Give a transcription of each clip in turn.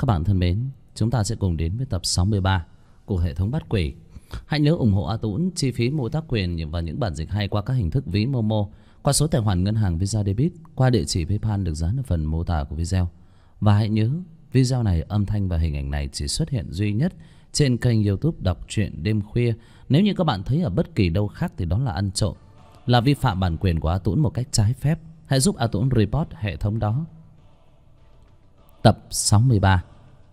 Các bạn thân mến, chúng ta sẽ cùng đến với tập 63 của hệ thống Bắt Quỷ. Hãy nhớ ủng hộ A Tũng chi phí mua tác quyền và những bản dịch hay qua các hình thức ví Momo, qua số tài khoản ngân hàng Visa Debit, qua địa chỉ PayPal được dán ở phần mô tả của video. Và hãy nhớ, video này âm thanh và hình ảnh này chỉ xuất hiện duy nhất trên kênh YouTube Đọc Truyện Đêm Khuya. Nếu như các bạn thấy ở bất kỳ đâu khác thì đó là ăn trộm, là vi phạm bản quyền của A Tũng một cách trái phép. Hãy giúp A Tũng report hệ thống đó. Tập 63.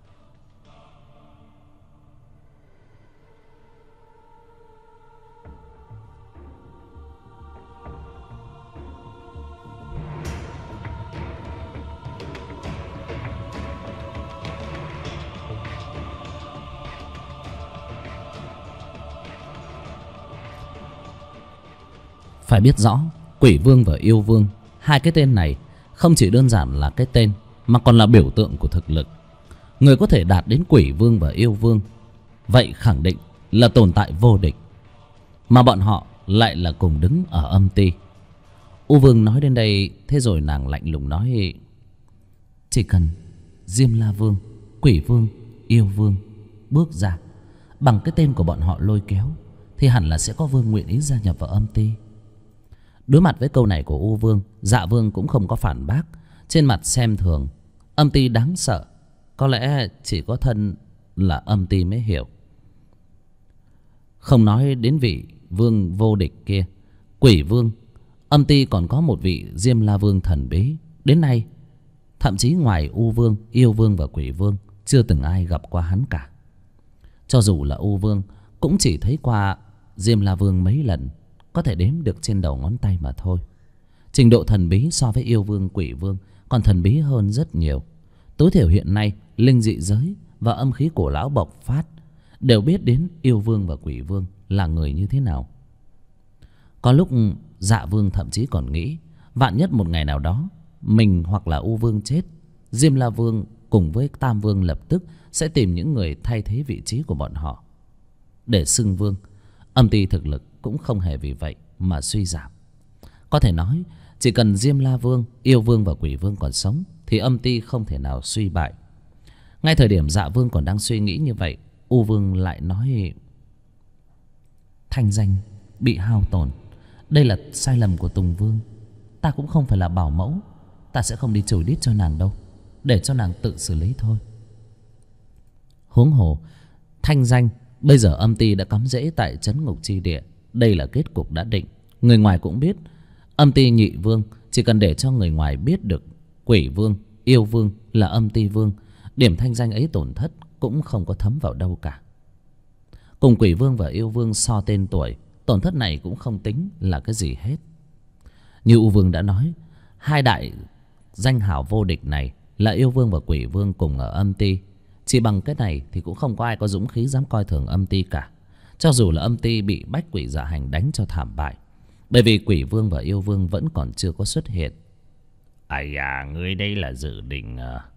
Phải biết rõ, Quỷ Vương và Yêu Vương, hai cái tên này không chỉ đơn giản là cái tên mà còn là biểu tượng của thực lực. Người có thể đạt đến Quỷ Vương và Yêu Vương, vậy khẳng định là tồn tại vô địch. Mà bọn họ lại là cùng đứng ở âm ti. U Vương nói đến đây, thế rồi nàng lạnh lùng nói: chỉ cần Diêm La Vương, Quỷ Vương, Yêu Vương bước ra, bằng cái tên của bọn họ lôi kéo, thì hẳn là sẽ có vương nguyện ý gia nhập vào âm ti. Đối mặt với câu này của U Vương, Dạ Vương cũng không có phản bác. Trên mặt xem thường. Âm ti đáng sợ, có lẽ chỉ có thân là âm ti mới hiểu. Không nói đến vị vương vô địch kia, Quỷ Vương, âm ti còn có một vị Diêm La Vương thần bí. Đến nay, thậm chí ngoài U Vương, Yêu Vương và Quỷ Vương, chưa từng ai gặp qua hắn cả. Cho dù là U Vương, cũng chỉ thấy qua Diêm La Vương mấy lần, có thể đếm được trên đầu ngón tay mà thôi. Trình độ thần bí so với Yêu Vương, Quỷ Vương còn thần bí hơn rất nhiều. Tối thiểu hiện nay, linh dị giới và âm khí cổ lão bộc phát, đều biết đến Yêu Vương và Quỷ Vương là người như thế nào. Có lúc Dạ Vương thậm chí còn nghĩ, vạn nhất một ngày nào đó mình hoặc là U Vương chết, Diêm La Vương cùng với Tam Vương lập tức sẽ tìm những người thay thế vị trí của bọn họ để xưng vương. Âm ti thực lực cũng không hề vì vậy mà suy giảm. Có thể nói, chỉ cần Diêm La Vương, Yêu Vương và Quỷ Vương còn sống, thì âm ti không thể nào suy bại. Ngay thời điểm Dạ Vương còn đang suy nghĩ như vậy, U Vương lại nói: thanh danh bị hao tổn, đây là sai lầm của Tùng Vương. Ta cũng không phải là bảo mẫu, ta sẽ không đi chửi đít cho nàng đâu, để cho nàng tự xử lý thôi. Huống hồ, thanh danh bây giờ âm ti đã cắm rễ tại trấn ngục chi địa, đây là kết cục đã định. Người ngoài cũng biết, âm ti nhị vương chỉ cần để cho người ngoài biết được Quỷ Vương, Yêu Vương là âm ti vương, điểm thanh danh ấy tổn thất cũng không có thấm vào đâu cả. Cùng Quỷ Vương và Yêu Vương so tên tuổi, tổn thất này cũng không tính là cái gì hết. Như U Vương đã nói, hai đại danh hảo vô địch này là Yêu Vương và Quỷ Vương cùng ở âm ti. Chỉ bằng cái này thì cũng không có ai có dũng khí dám coi thường âm ti cả, cho dù là âm ti bị Bách Quỷ Dạ Hành đánh cho thảm bại. Bởi vì Quỷ Vương và Yêu Vương vẫn còn chưa có xuất hiện. Ai à, ngươi đây là dự định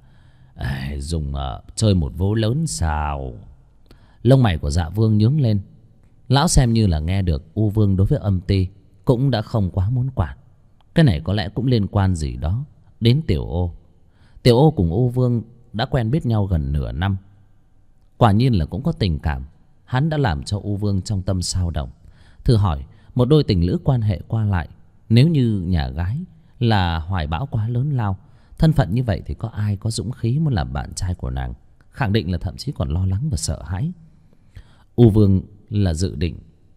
dùng chơi một vố lớn sao? Lông mày của Dạ Vương nhướng lên. Lão xem như là nghe được U Vương đối với âm ti cũng đã không quá muốn quản. Cái này có lẽ cũng liên quan gì đó đến Tiểu Ô. Tiểu Ô cùng U Vương đã quen biết nhau gần nửa năm. Quả nhiên là cũng có tình cảm. Hắn đã làm cho U Vương trong tâm xao động. Thử hỏi, một đôi tình lữ quan hệ qua lại, nếu như nhà gái là hoài bão quá lớn lao, thân phận như vậy thì có ai có dũng khí muốn làm bạn trai của nàng? Khẳng định là thậm chí còn lo lắng và sợ hãi. U Vương là dự định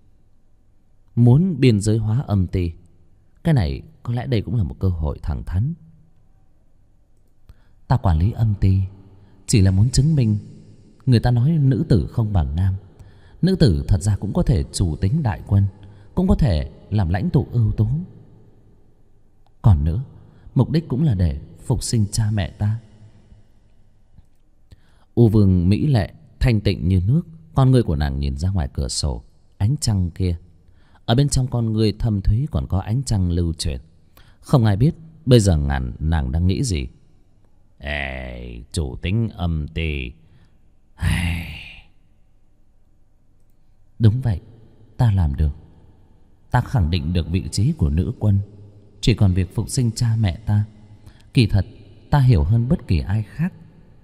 muốn biên giới hóa âm ti. Cái này có lẽ đây cũng là một cơ hội thẳng thắn. Ta quản lý âm ti chỉ là muốn chứng minh, người ta nói nữ tử không bằng nam. Nữ tử thật ra cũng có thể chủ tính đại quân, cũng có thể làm lãnh tụ ưu tú. Còn nữa, mục đích cũng là để phục sinh cha mẹ ta. U Vương mỹ lệ, thanh tịnh như nước. Con ngươi của nàng nhìn ra ngoài cửa sổ, ánh trăng kia. Ở bên trong con ngươi thâm thúy còn có ánh trăng lưu chuyển. Không ai biết bây giờ nàng đang nghĩ gì. Ê, chủ tính âm ti. Đúng vậy, ta làm được. Ta khẳng định được vị trí của nữ quân. Chỉ còn việc phục sinh cha mẹ ta. Kỳ thật ta hiểu hơn bất kỳ ai khác.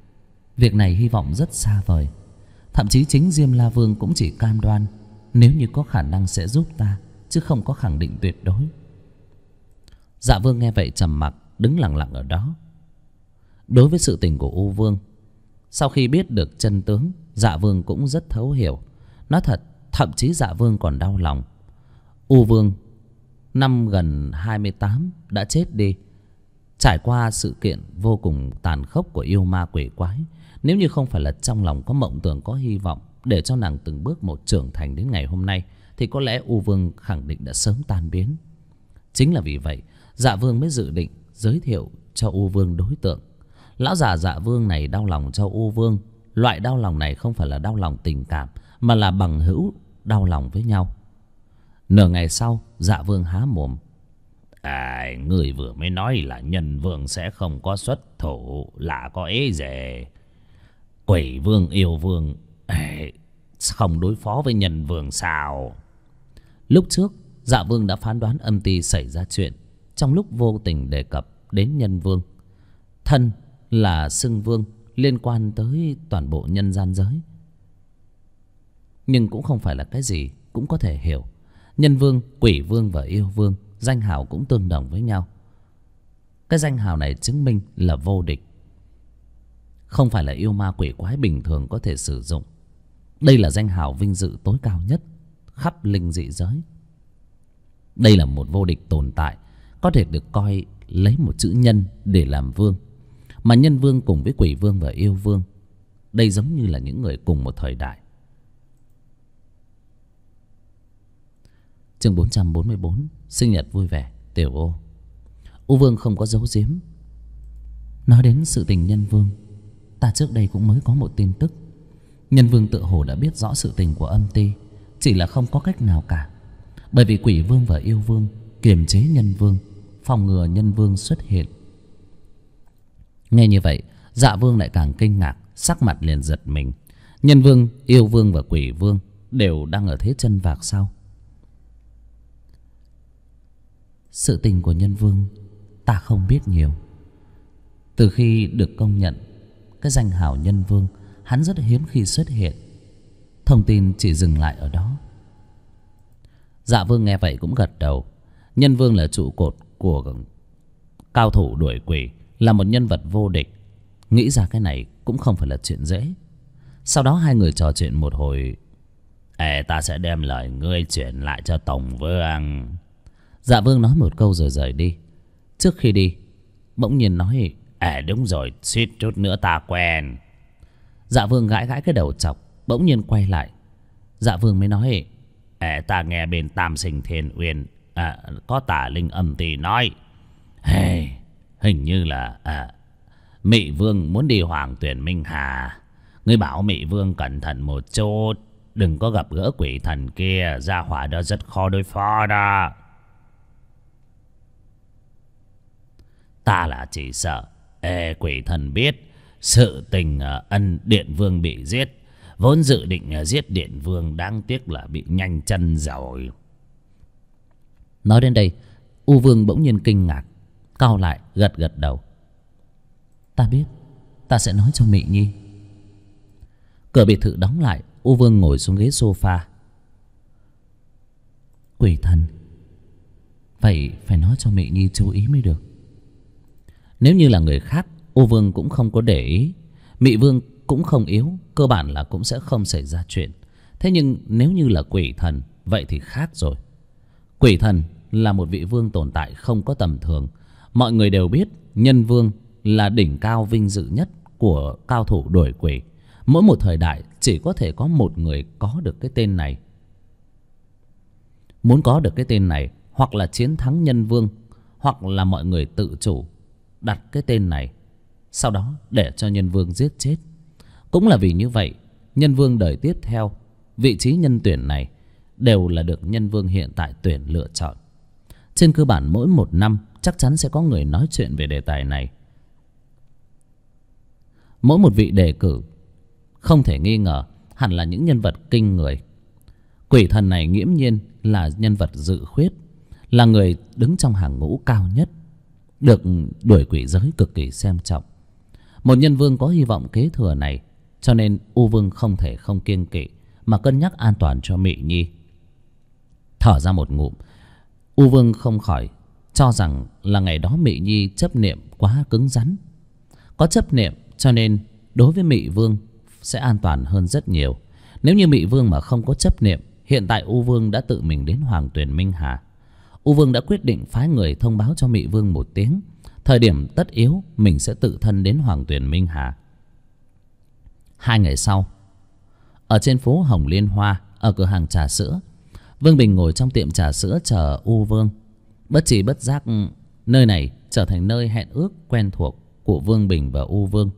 Việc này hy vọng rất xa vời. Thậm chí chính Diêm La Vương cũng chỉ cam đoan nếu như có khả năng sẽ giúp ta, chứ không có khẳng định tuyệt đối. Dạ Vương nghe vậy trầm mặc, đứng lặng lặng ở đó. Đối với sự tình của U Vương, sau khi biết được chân tướng, Dạ Vương cũng rất thấu hiểu. Nói thật, thậm chí Dạ Vương còn đau lòng. U Vương năm gần 28 đã chết đi, trải qua sự kiện vô cùng tàn khốc của yêu ma quỷ quái. Nếu như không phải là trong lòng có mộng tưởng, có hy vọng để cho nàng từng bước một trưởng thành đến ngày hôm nay, thì có lẽ U Vương khẳng định đã sớm tan biến. Chính là vì vậy, Dạ Vương mới dự định giới thiệu cho U Vương đối tượng. Lão già Dạ Vương này đau lòng cho U Vương. Loại đau lòng này không phải là đau lòng tình cảm, mà là bằng hữu đau lòng với nhau. Nửa ngày sau, Dạ Vương há mồm. Người vừa mới nói là Nhân Vương sẽ không có xuất thủ, là có ý gì? Quỷ Vương, Yêu Vương không đối phó với Nhân Vương sao? Lúc trước, Dạ Vương đã phán đoán âm ty xảy ra chuyện trong lúc vô tình đề cập đến Nhân Vương. Thân là xưng vương, liên quan tới toàn bộ nhân gian giới. Nhưng cũng không phải là cái gì cũng có thể hiểu. Nhân Vương, Quỷ Vương và Yêu Vương danh hào cũng tương đồng với nhau. Cái danh hào này chứng minh là vô địch, không phải là yêu ma quỷ quái bình thường có thể sử dụng. Đây là danh hào vinh dự tối cao nhất khắp linh dị giới. Đây là một vô địch tồn tại, có thể được coi lấy một chữ nhân để làm vương. Mà Nhân Vương cùng với Quỷ Vương và Yêu Vương, đây giống như là những người cùng một thời đại. Chương 444, sinh nhật vui vẻ, Tiểu Ô. U Vương không có giấu giếm. Nói đến sự tình Nhân Vương, ta trước đây cũng mới có một tin tức. Nhân Vương tự hồ đã biết rõ sự tình của âm ty, chỉ là không có cách nào cả. Bởi vì Quỷ Vương và Yêu Vương kiềm chế Nhân Vương, phòng ngừa Nhân Vương xuất hiện. Nghe như vậy, Dạ Vương lại càng kinh ngạc, sắc mặt liền giật mình. Nhân Vương, Yêu Vương và Quỷ Vương đều đang ở thế chân vạc sau. Sự tình của Nhân Vương ta không biết nhiều. Từ khi được công nhận cái danh hào Nhân Vương, hắn rất hiếm khi xuất hiện. Thông tin chỉ dừng lại ở đó. Dạ Vương nghe vậy cũng gật đầu. Nhân Vương là trụ cột của cao thủ đuổi quỷ, là một nhân vật vô địch. Nghĩ ra cái này cũng không phải là chuyện dễ. Sau đó hai người trò chuyện một hồi. Ta sẽ đem lời ngươi chuyển lại cho Tổng Vương. Dạ Vương nói một câu rồi rời đi. Trước khi đi, bỗng nhiên nói: đúng rồi, suýt chút nữa ta quen. Dạ Vương gãi gãi cái đầu chọc, bỗng nhiên quay lại. Dạ Vương mới nói: ta nghe bên Tam Sinh Thiên Uyên có tả linh âm ty nói, hình như là Mị Vương muốn đi Hoàng Tuyển Minh Hà. Ngươi bảo Mị Vương cẩn thận một chút, đừng có gặp gỡ quỷ thần kia, gia hỏa đó rất khó đối phó đó. Ta là chỉ sợ quỷ thần biết sự tình Ân Điện Vương bị giết. Vốn dự định giết Điện Vương, đáng tiếc là bị nhanh chân rồi. Nói đến đây, U Vương bỗng nhiên kinh ngạc, cau lại gật gật đầu. Ta biết, ta sẽ nói cho Mị Nhi. Cửa biệt thự đóng lại, U Vương ngồi xuống ghế sofa. Quỷ thần, vậy phải nói cho Mị Nhi chú ý mới được. Nếu như là người khác, U Vương cũng không có để ý. Mị Vương cũng không yếu, cơ bản là cũng sẽ không xảy ra chuyện. Thế nhưng nếu như là quỷ thần, vậy thì khác rồi. Quỷ thần là một vị vương tồn tại không có tầm thường. Mọi người đều biết Nhân Vương là đỉnh cao vinh dự nhất của cao thủ đuổi quỷ. Mỗi một thời đại chỉ có thể có một người có được cái tên này. Muốn có được cái tên này, hoặc là chiến thắng Nhân Vương, hoặc là mọi người tự chủ đặt cái tên này, sau đó để cho Nhân Vương giết chết. Cũng là vì như vậy, Nhân Vương đời tiếp theo, vị trí nhân tuyển này đều là được Nhân Vương hiện tại tuyển lựa chọn. Trên cơ bản mỗi một năm chắc chắn sẽ có người nói chuyện về đề tài này. Mỗi một vị đề cử không thể nghi ngờ hẳn là những nhân vật kinh người. Quỷ thần này nghiễm nhiên là nhân vật dự khuyết, là người đứng trong hàng ngũ cao nhất, được đuổi quỷ giới cực kỳ xem trọng. Một nhân vương có hy vọng kế thừa này, cho nên U Vương không thể không kiêng kỵ mà cân nhắc an toàn cho Mị Nhi. Thở ra một ngụm, U Vương không khỏi cho rằng là ngày đó Mị Nhi chấp niệm quá cứng rắn. Có chấp niệm cho nên đối với Mị Vương sẽ an toàn hơn rất nhiều. Nếu như Mị Vương mà không có chấp niệm, hiện tại U Vương đã tự mình đến Hoàng Tuyền Minh Hà. U Vương đã quyết định phái người thông báo cho Mị Vương một tiếng, thời điểm tất yếu mình sẽ tự thân đến Hoàng Tuyền Minh Hà. 2 ngày sau, ở trên phố Hồng Liên Hoa, ở cửa hàng trà sữa, Vương Bình ngồi trong tiệm trà sữa chờ U Vương. Bất tri bất giác, nơi này trở thành nơi hẹn ước quen thuộc của Vương Bình và U Vương.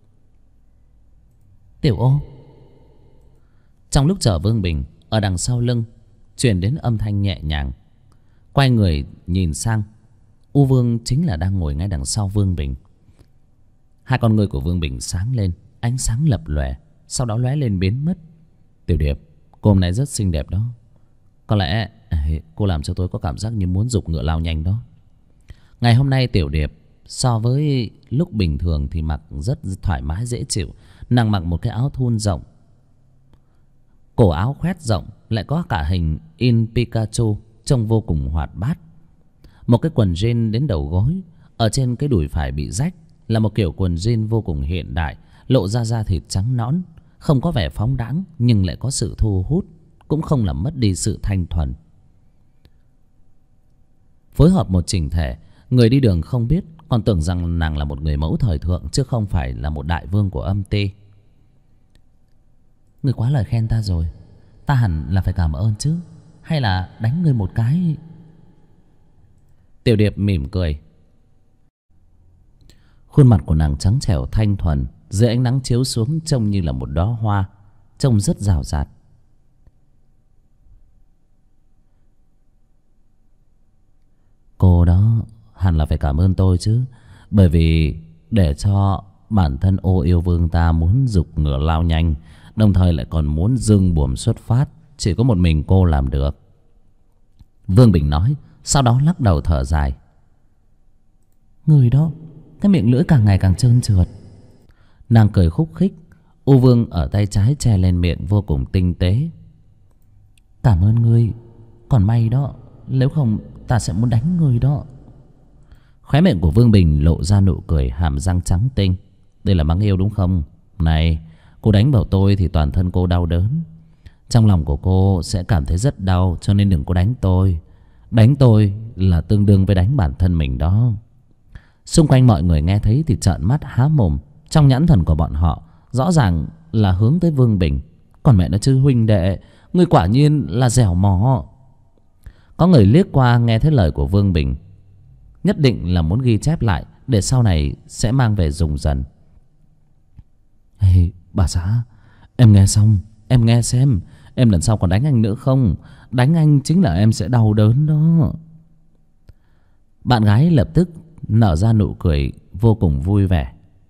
Tiểu Ô. Trong lúc chờ Vương Bình, ở đằng sau lưng truyền đến âm thanh nhẹ nhàng. Quay người nhìn sang, U Vương chính là đang ngồi ngay đằng sau Vương Bình. Hai con ngươi của Vương Bình sáng lên, ánh sáng lập lòe, sau đó lóe lên biến mất. Tiểu Điệp, cô hôm nay rất xinh đẹp đó. Có lẽ cô làm cho tôi có cảm giác như muốn giục ngựa lao nhanh đó. Ngày hôm nay Tiểu Điệp so với lúc bình thường thì mặc rất thoải mái dễ chịu. Nàng mặc một cái áo thun rộng, cổ áo khoét rộng, lại có cả hình in Pikachu, trông vô cùng hoạt bát. Một cái quần jean đến đầu gối, ở trên cái đùi phải bị rách là một kiểu quần jean vô cùng hiện đại, lộ ra da thịt trắng nõn, không có vẻ phóng đãng nhưng lại có sự thu hút, cũng không làm mất đi sự thanh thuần. Phối hợp một chỉnh thể, người đi đường không biết còn tưởng rằng nàng là một người mẫu thời thượng, chứ không phải là một đại vương của âm ty. Ngươi quá lời khen ta rồi, ta hẳn là phải cảm ơn chứ, hay là đánh ngươi một cái? Tiểu Điệp mỉm cười. Khuôn mặt của nàng trắng trẻo thanh thuần, dưới ánh nắng chiếu xuống trông như là một đóa hoa, trông rất rào rạt. Cô đó hẳn là phải cảm ơn tôi chứ, bởi vì để cho bản thân Ô Yêu Vương ta muốn giục ngựa lao nhanh, đồng thời lại còn muốn dương buồm xuất phát, chỉ có một mình cô làm được. Vương Bình nói, sau đó lắc đầu thở dài. Người đó, cái miệng lưỡi càng ngày càng trơn trượt. Nàng cười khúc khích. U Vương ở tay trái che lên miệng vô cùng tinh tế. Cảm ơn ngươi, còn may đó, nếu không ta sẽ muốn đánh ngươi đó. Khóe miệng của Vương Bình lộ ra nụ cười, hàm răng trắng tinh. Đây là mắng yêu đúng không? Này, cô đánh vào tôi thì toàn thân cô đau đớn, trong lòng của cô sẽ cảm thấy rất đau, cho nên đừng có đánh tôi. Đánh tôi là tương đương với đánh bản thân mình đó. Xung quanh mọi người nghe thấy thì trợn mắt há mồm. Trong nhãn thần của bọn họ rõ ràng là hướng tới Vương Bình. Còn mẹ nó chứ, huynh đệ, ngươi quả nhiên là dẻo mỏ. Có người liếc qua nghe thấy lời của Vương Bình, nhất định là muốn ghi chép lại để sau này sẽ mang về dùng dần. Hey, bà xã, em nghe xong, em nghe xem, em lần sau còn đánh anh nữa không? Đánh anh chính là em sẽ đau đớn đó. Bạn gái lập tức nở ra nụ cười vô cùng vui vẻ.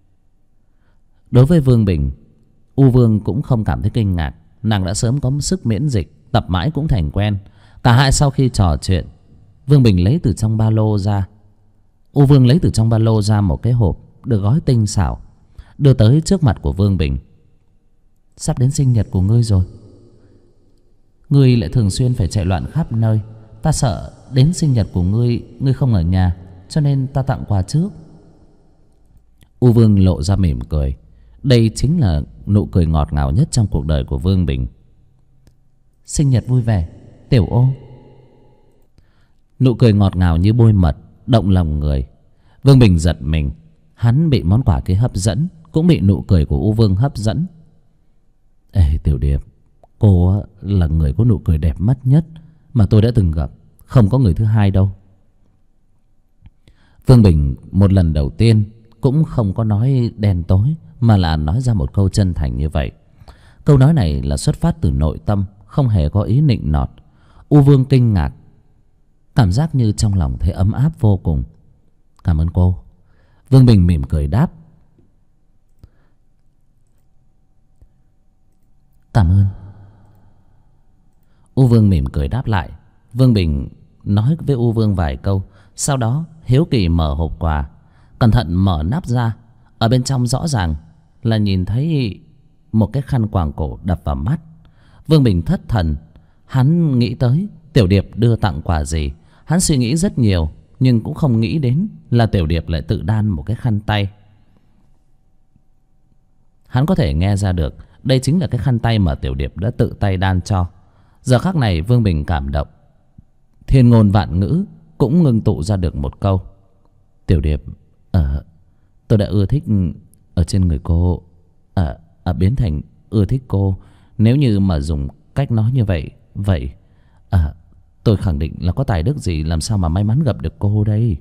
Đối với Vương Bình, U Vương cũng không cảm thấy kinh ngạc. Nàng đã sớm có sức miễn dịch, tập mãi cũng thành quen. Cả hai sau khi trò chuyện, Vương Bình lấy từ trong ba lô ra, U Vương lấy từ trong ba lô ra một cái hộp được gói tinh xảo, đưa tới trước mặt của Vương Bình. Sắp đến sinh nhật của ngươi rồi, ngươi lại thường xuyên phải chạy loạn khắp nơi. Ta sợ đến sinh nhật của ngươi, ngươi không ở nhà, cho nên ta tặng quà trước. U Vương lộ ra mỉm cười. Đây chính là nụ cười ngọt ngào nhất trong cuộc đời của Vương Bình. Sinh nhật vui vẻ, Tiểu Ô. Nụ cười ngọt ngào như bôi mật, động lòng người. Vương Bình giật mình. Hắn bị món quà kia hấp dẫn, cũng bị nụ cười của U Vương hấp dẫn. Ê Tiểu Điệp, cô là người có nụ cười đẹp mắt nhất mà tôi đã từng gặp, không có người thứ hai đâu. Vương Bình một lần đầu tiên cũng không có nói đen tối, mà là nói ra một câu chân thành như vậy. Câu nói này là xuất phát từ nội tâm, không hề có ý nịnh nọt. U Vương kinh ngạc, cảm giác như trong lòng thấy ấm áp vô cùng. Cảm ơn cô. Vương Bình mỉm cười đáp. Cảm ơn. U Vương mỉm cười đáp lại. Vương Bình nói với U Vương vài câu, sau đó hiếu kỳ mở hộp quà, cẩn thận mở nắp ra. Ở bên trong rõ ràng là nhìn thấy một cái khăn quàng cổ đập vào mắt. Vương Bình thất thần. Hắn nghĩ tới Tiểu Điệp đưa tặng quà gì. Hắn suy nghĩ rất nhiều, nhưng cũng không nghĩ đến là Tiểu Điệp lại tự đan một cái khăn tay. Hắn có thể nghe ra được đây chính là cái khăn tay mà Tiểu Điệp đã tự tay đan cho. Giờ khắc này Vương Bình cảm động, thiên ngôn vạn ngữ cũng ngưng tụ ra được một câu: Tiểu Điệp, tôi đã ưa thích ở trên người cô, biến thành ưa thích cô. Nếu như mà dùng cách nói như vậy, tôi khẳng định là có tài đức gì làm sao mà may mắn gặp được cô đây.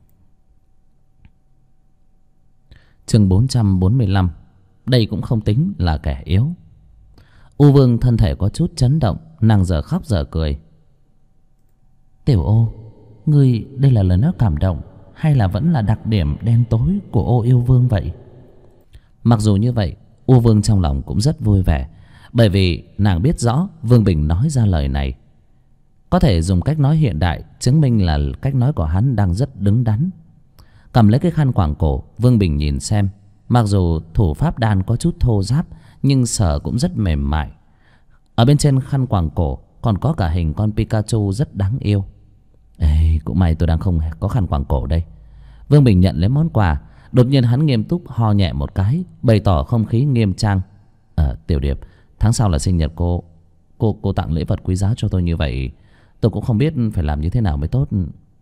Chương 445. Đây cũng không tính là kẻ yếu. U Vương thân thể có chút chấn động, nàng giờ khóc giờ cười. Tiểu Ô, ngươi đây là lời nói cảm động hay là vẫn là đặc điểm đen tối của Ô Yêu Vương vậy? Mặc dù như vậy, U Vương trong lòng cũng rất vui vẻ, bởi vì nàng biết rõ Vương Bình nói ra lời này có thể dùng cách nói hiện đại chứng minh là cách nói của hắn đang rất đứng đắn. Cầm lấy cái khăn quàng cổ, Vương Bình nhìn xem. Mặc dù thủ pháp đan có chút thô ráp, nhưng sờ cũng rất mềm mại. Ở bên trên khăn quàng cổ còn có cả hình con Pikachu rất đáng yêu. Ê, cũng may tôi đang không có khăn quàng cổ đây. Vương Bình nhận lấy món quà. Đột nhiên hắn nghiêm túc ho nhẹ một cái, bày tỏ không khí nghiêm trang. Tiểu Điệp, tháng sau là sinh nhật cô. Cô tặng lễ vật quý giá cho tôi như vậy, tôi cũng không biết phải làm như thế nào mới tốt.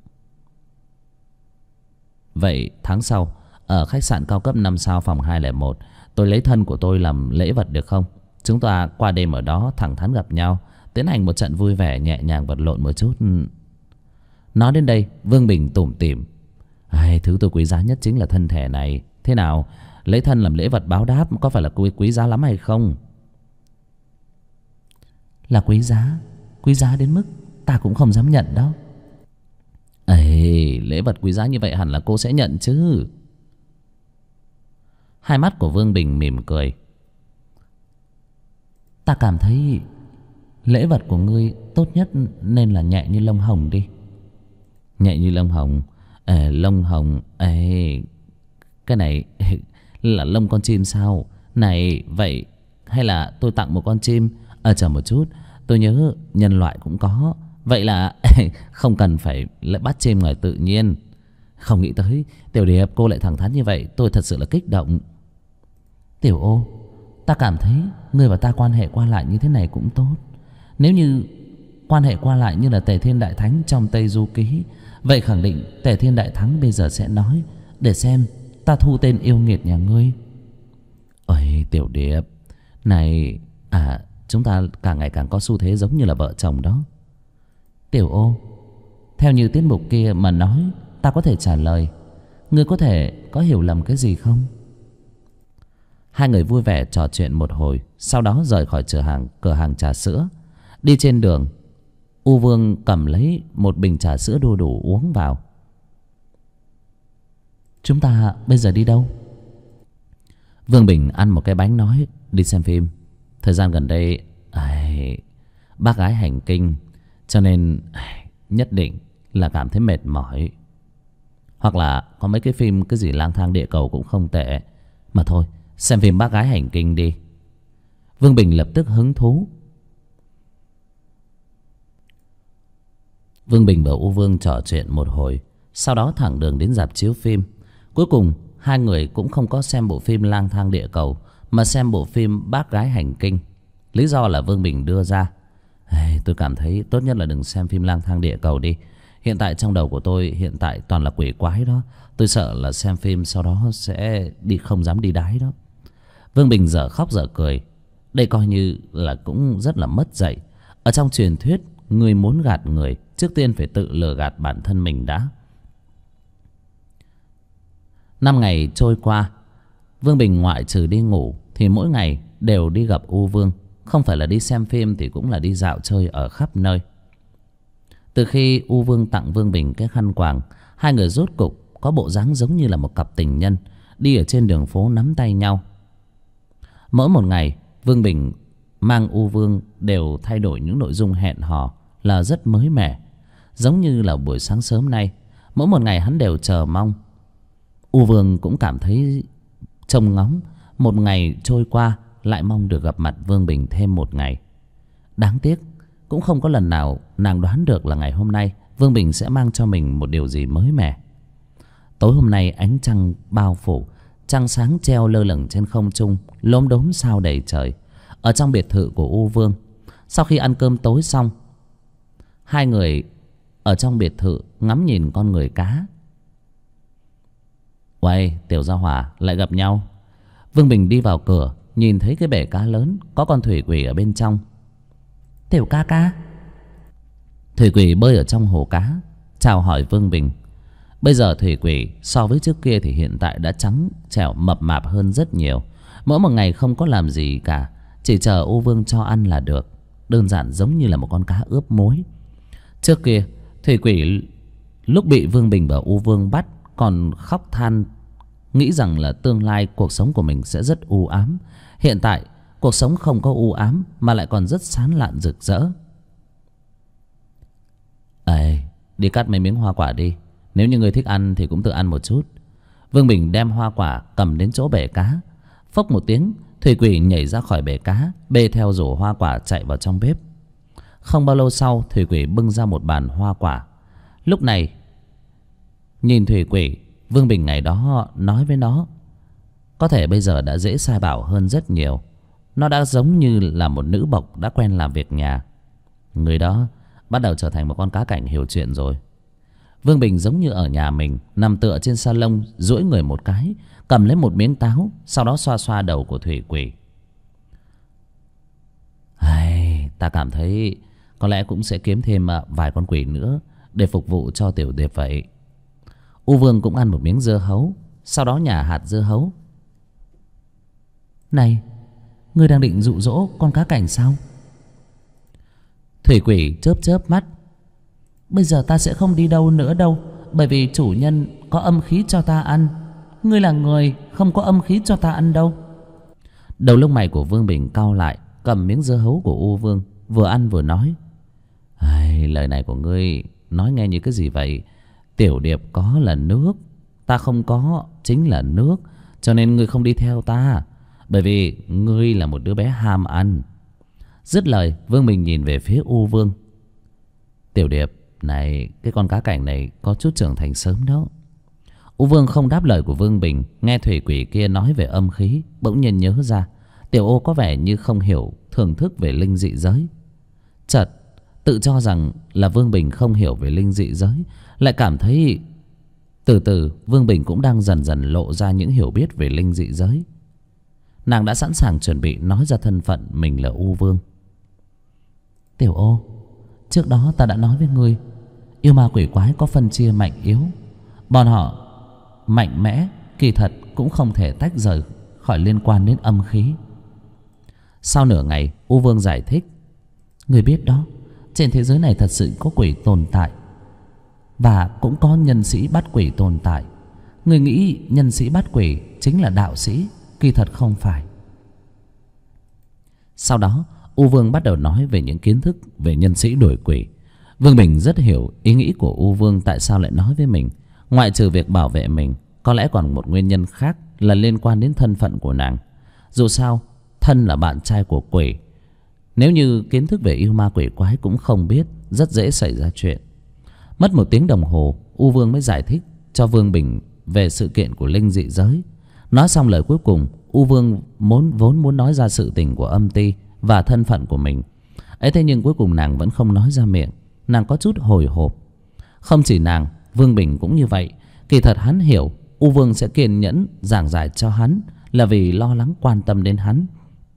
Vậy tháng sau ở khách sạn cao cấp 5 sao phòng 201, tôi lấy thân của tôi làm lễ vật được không? Chúng ta qua đêm ở đó thẳng thắn gặp nhau, tiến hành một trận vui vẻ nhẹ nhàng vật lộn một chút. Nói đến đây Vương Bình tủm tỉm. Thứ tôi quý giá nhất chính là thân thể này. Thế nào, lấy thân làm lễ vật báo đáp có phải là quý giá lắm hay không? Là quý giá đến mức ta cũng không dám nhận đâu. Lễ vật quý giá như vậy hẳn là cô sẽ nhận chứ. Hai mắt của Vương Bình mỉm cười. Ta cảm thấy lễ vật của ngươi tốt nhất nên là nhẹ như lông hồng đi. Nhẹ như lông hồng? Lông hồng? Cái này là lông con chim sao? Này, vậy hay là tôi tặng một con chim? Chờ một chút, tôi nhớ nhân loại cũng có. Vậy là không cần phải bắt chim ngoài tự nhiên. Không nghĩ tới Tiểu Điệp cô lại thẳng thắn như vậy, tôi thật sự là kích động. Tiểu Ô, ta cảm thấy ngươi và ta quan hệ qua lại như thế này cũng tốt. Nếu như quan hệ qua lại như là Tề Thiên Đại Thánh trong Tây Du Ký, vậy khẳng định Tề Thiên Đại Thánh bây giờ sẽ nói để xem ta thu tên yêu nghiệt nhà ngươi. Ôi Tiểu Điệp này, chúng ta càng ngày càng có xu thế giống như là vợ chồng đó. Tiểu Ô, theo như tiết mục kia mà nói, ta có thể trả lời. Ngươi có thể có hiểu lầm cái gì không? Hai người vui vẻ trò chuyện một hồi, sau đó rời khỏi cửa hàng trà sữa. Đi trên đường, U Vương cầm lấy một bình trà sữa đu đủ uống vào. Chúng ta bây giờ đi đâu? Vương Bình ăn một cái bánh nói đi xem phim. Thời gian gần đây bác gái hành kinh, cho nên nhất định là cảm thấy mệt mỏi. Hoặc là có mấy cái phim cái gì lang thang địa cầu cũng không tệ. Mà thôi, xem phim bác gái hành kinh đi. Vương Bình lập tức hứng thú. Vương Bình và U Vương trò chuyện một hồi, sau đó thẳng đường đến rạp chiếu phim. Cuối cùng hai người cũng không có xem bộ phim lang thang địa cầu, mà xem bộ phim bác gái hành kinh. Lý do là Vương Bình đưa ra: tôi cảm thấy tốt nhất là đừng xem phim lang thang địa cầu đi. Hiện tại trong đầu của tôi hiện tại toàn là quỷ quái đó. Tôi sợ là xem phim sau đó sẽ không dám đi đái đó. Vương Bình dở khóc dở cười. Đây coi như là cũng rất là mất dạy. Ở trong truyền thuyết, người muốn gạt người trước tiên phải tự lừa gạt bản thân mình đã. 5 ngày trôi qua, Vương Bình ngoại trừ đi ngủ thì mỗi ngày đều đi gặp U Vương. Không phải là đi xem phim thì cũng là đi dạo chơi ở khắp nơi. Từ khi U Vương tặng Vương Bình cái khăn quàng, hai người rốt cục có bộ dáng giống như là một cặp tình nhân đi ở trên đường phố nắm tay nhau. Mỗi một ngày Vương Bình mang U Vương đều thay đổi những nội dung hẹn hò là rất mới mẻ. Giống như là buổi sáng sớm nay, mỗi một ngày hắn đều chờ mong. U Vương cũng cảm thấy trông ngóng một ngày trôi qua, lại mong được gặp mặt Vương Bình thêm một ngày. Đáng tiếc cũng không có lần nào nàng đoán được là ngày hôm nay Vương Bình sẽ mang cho mình một điều gì mới mẻ. Tối hôm nay ánh trăng bao phủ, trăng sáng treo lơ lửng trên không trung, lốm đốm sao đầy trời. Ở trong biệt thự của U Vương, sau khi ăn cơm tối xong, hai người ở trong biệt thự ngắm nhìn con người cá. Uầy, Tiểu Gia Hỏa, lại gặp nhau. Vương Bình đi vào cửa, nhìn thấy cái bể cá lớn, có con thủy quỷ ở bên trong. Tiểu ca ca. Thủy quỷ bơi ở trong hồ cá, chào hỏi Vương Bình. Bây giờ thủy quỷ so với trước kia thì hiện tại đã trắng trẻo mập mạp hơn rất nhiều. Mỗi một ngày không có làm gì cả, chỉ chờ U Vương cho ăn là được. Đơn giản giống như là một con cá ướp muối. Trước kia thủy quỷ lúc bị Vương Bình và U Vương bắt còn khóc than, nghĩ rằng là tương lai cuộc sống của mình sẽ rất u ám. Hiện tại cuộc sống không có u ám mà lại còn rất sáng lạn rực rỡ. Ê, đi cắt mấy miếng hoa quả đi. Nếu như người thích ăn thì cũng tự ăn một chút. Vương Bình đem hoa quả cầm đến chỗ bể cá. Phốc một tiếng, thủy quỷ nhảy ra khỏi bể cá, bê theo rổ hoa quả chạy vào trong bếp. Không bao lâu sau, thủy quỷ bưng ra một bàn hoa quả. Lúc này nhìn thủy quỷ, Vương Bình ngày đó nói với nó, có thể bây giờ đã dễ sai bảo hơn rất nhiều. Nó đã giống như là một nữ bộc đã quen làm việc nhà. Người đó bắt đầu trở thành một con cá cảnh hiểu chuyện rồi. Vương Bình giống như ở nhà mình, nằm tựa trên salon, duỗi người một cái, cầm lấy một miếng táo, sau đó xoa xoa đầu của thủy quỷ. Ai, ta cảm thấy có lẽ cũng sẽ kiếm thêm vài con quỷ nữa để phục vụ cho tiểu điệp vậy. U Vương cũng ăn một miếng dưa hấu, sau đó nhả hạt dưa hấu. Này, ngươi đang định dụ dỗ con cá cảnh sao? Thủy quỷ chớp chớp mắt. Bây giờ ta sẽ không đi đâu nữa đâu, bởi vì chủ nhân có âm khí cho ta ăn. Ngươi là người không có âm khí cho ta ăn đâu. Đầu lông mày của Vương Bình cau lại, cầm miếng dưa hấu của U Vương, vừa ăn vừa nói. Ai, lời này của ngươi nói nghe như cái gì vậy? Tiểu điệp có là nước, ta không có chính là nước, cho nên ngươi không đi theo ta, bởi vì ngươi là một đứa bé ham ăn. Dứt lời, Vương Bình nhìn về phía U Vương. Tiểu điệp này, cái con cá cảnh này có chút trưởng thành sớm đó. U Vương không đáp lời của Vương Bình. Nghe thủy quỷ kia nói về âm khí, bỗng nhiên nhớ ra Tiểu Ô có vẻ như không hiểu thưởng thức về linh dị giới. Chợt tự cho rằng là Vương Bình không hiểu về linh dị giới, lại cảm thấy từ từ Vương Bình cũng đang dần dần lộ ra những hiểu biết về linh dị giới. Nàng đã sẵn sàng chuẩn bị nói ra thân phận mình là U Vương. Tiểu Ô, trước đó ta đã nói với ngươi, yêu ma quỷ quái có phân chia mạnh yếu. Bọn họ mạnh mẽ kỳ thật cũng không thể tách rời khỏi liên quan đến âm khí. Sau nửa ngày, U Vương giải thích. Ngươi biết đó, trên thế giới này thật sự có quỷ tồn tại, và cũng có nhân sĩ bắt quỷ tồn tại. Ngươi nghĩ nhân sĩ bắt quỷ chính là đạo sĩ, kỳ thật không phải. Sau đó U Vương bắt đầu nói về những kiến thức về nhân sĩ đuổi quỷ. Vương Bình rất hiểu ý nghĩ của U Vương tại sao lại nói với mình. Ngoại trừ việc bảo vệ mình, có lẽ còn một nguyên nhân khác là liên quan đến thân phận của nàng. Dù sao, thân là bạn trai của quỷ. Nếu như kiến thức về yêu ma quỷ quái cũng không biết, rất dễ xảy ra chuyện. Mất 1 tiếng đồng hồ, U Vương mới giải thích cho Vương Bình về sự kiện của linh dị giới. Nói xong lời cuối cùng, U Vương vốn muốn nói ra sự tình của âm ty và thân phận của mình. Ấy thế nhưng cuối cùng nàng vẫn không nói ra miệng. Nàng có chút hồi hộp. Không chỉ nàng, Vương Bình cũng như vậy. Kỳ thật hắn hiểu U Vương sẽ kiên nhẫn giảng giải cho hắn là vì lo lắng quan tâm đến hắn.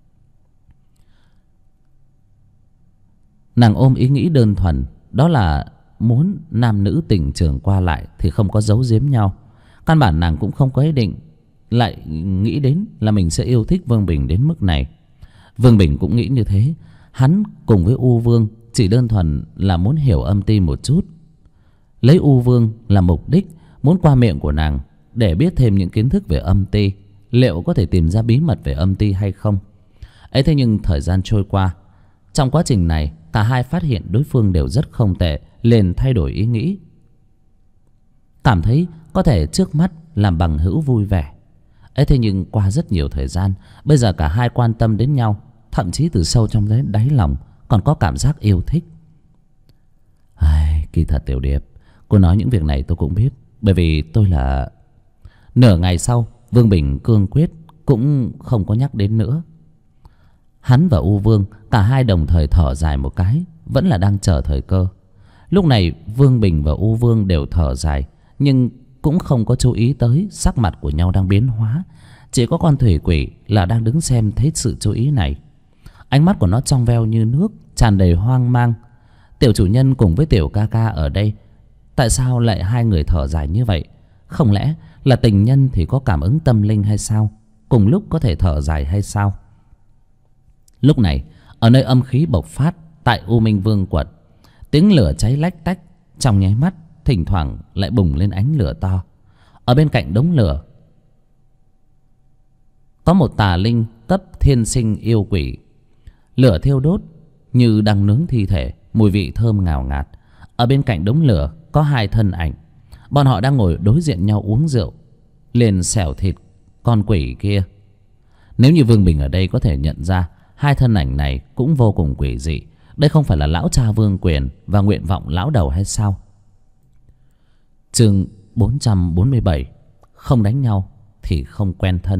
Nàng ôm ý nghĩ đơn thuần, đó là muốn nam nữ tình trường qua lại thì không có giấu giếm nhau. Căn bản nàng cũng không có ý định lại nghĩ đến là mình sẽ yêu thích Vương Bình đến mức này. Vương Bình cũng nghĩ như thế. Hắn cùng với U Vương chỉ đơn thuần là muốn hiểu âm ty một chút, lấy U Vương là mục đích, muốn qua miệng của nàng để biết thêm những kiến thức về âm ty, liệu có thể tìm ra bí mật về âm ty hay không. Ấy thế nhưng thời gian trôi qua, trong quá trình này cả hai phát hiện đối phương đều rất không tệ, liền thay đổi ý nghĩ, cảm thấy có thể trước mắt làm bằng hữu vui vẻ. ấy. Thế nhưng qua rất nhiều thời gian, bây giờ cả hai quan tâm đến nhau, thậm chí từ sâu trong đáy lòng còn có cảm giác yêu thích. Ai, kỳ thật Tiểu Điệp, cô nói những việc này tôi cũng biết, bởi vì tôi là... Nửa ngày sau, Vương Bình cương quyết cũng không có nhắc đến nữa. Hắn và U Vương cả hai đồng thời thở dài một cái, vẫn là đang chờ thời cơ. Lúc này Vương Bình và U Vương đều thở dài, nhưng cũng không có chú ý tới sắc mặt của nhau đang biến hóa. Chỉ có con thủy quỷ là đang đứng xem thấy sự chú ý này. Ánh mắt của nó trong veo như nước, tràn đầy hoang mang. Tiểu chủ nhân cùng với tiểu ca ca ở đây, tại sao lại hai người thở dài như vậy? Không lẽ là tình nhân thì có cảm ứng tâm linh hay sao? Cùng lúc có thể thở dài hay sao? Lúc này, ở nơi âm khí bộc phát tại U Minh Vương quật, tiếng lửa cháy lách tách, trong nháy mắt thỉnh thoảng lại bùng lên ánh lửa to. Ở bên cạnh đống lửa có một tà linh cấp thiên sinh yêu quỷ. Lửa thiêu đốt như đang nướng thi thể, mùi vị thơm ngào ngạt. Ở bên cạnh đống lửa có hai thân ảnh, bọn họ đang ngồi đối diện nhau uống rượu, liền xẻo thịt con quỷ kia. Nếu như Vương Bình ở đây có thể nhận ra, hai thân ảnh này cũng vô cùng quỷ dị. Đây không phải là lão cha Vương Quyền và nguyện vọng lão đầu hay sao? Chương 447. Không đánh nhau thì không quen thân.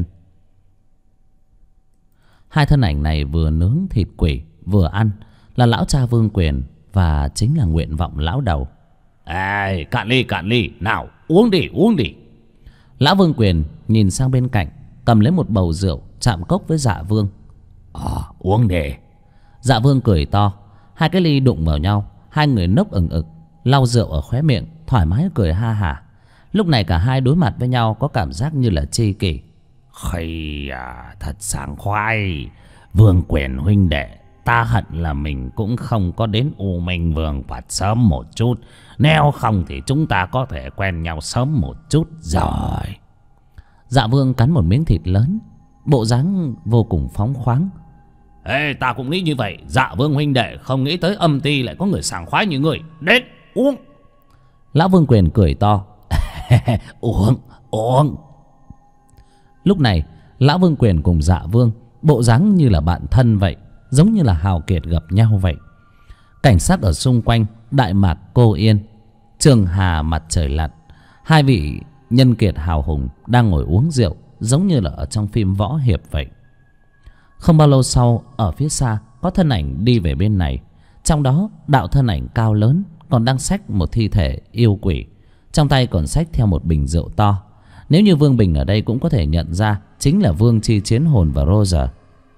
Hai thân ảnh này vừa nướng thịt quỷ vừa ăn, là lão cha Vương Quyền và chính là nguyện vọng lão đầu. Ê, cạn ly, nào, uống đi. Lão Vương Quyền nhìn sang bên cạnh, cầm lấy một bầu rượu, chạm cốc với Dạ Vương. Uống đi. Dạ Vương cười to, hai cái ly đụng vào nhau, hai người nốc ừng ực, lau rượu ở khóe miệng, thoải mái cười ha hả. Lúc này cả hai đối mặt với nhau có cảm giác như là tri kỷ. Khây à, thật sảng khoái. Vương Quyền huynh đệ, ta hận là mình cũng không có đến U Minh Vương quật sớm một chút. Nếu không thì chúng ta có thể quen nhau sớm một chút rồi. Dạ Vương cắn một miếng thịt lớn, bộ dáng vô cùng phóng khoáng. Ê, ta cũng nghĩ như vậy. Dạ Vương huynh đệ, không nghĩ tới âm ty lại có người sảng khoái như người. Đến, uống. Lão Vương Quyền cười to. Uống. Lúc này Lão Vương Quyền cùng Dạ Vương bộ dáng như là bạn thân vậy, giống như là hào kiệt gặp nhau vậy. Cảnh sát ở xung quanh Đại Mạc Cô Yên, Trường Hà Mặt Trời Lặn, hai vị nhân kiệt hào hùng đang ngồi uống rượu, giống như là ở trong phim võ hiệp vậy. Không bao lâu sau, ở phía xa có thân ảnh đi về bên này. Trong đó đạo thân ảnh cao lớn còn đang xách một thi thể yêu quỷ, trong tay còn xách theo một bình rượu to. Nếu như Vương Bình ở đây cũng có thể nhận ra, chính là Vương Chi Chiến Hồn và Roger.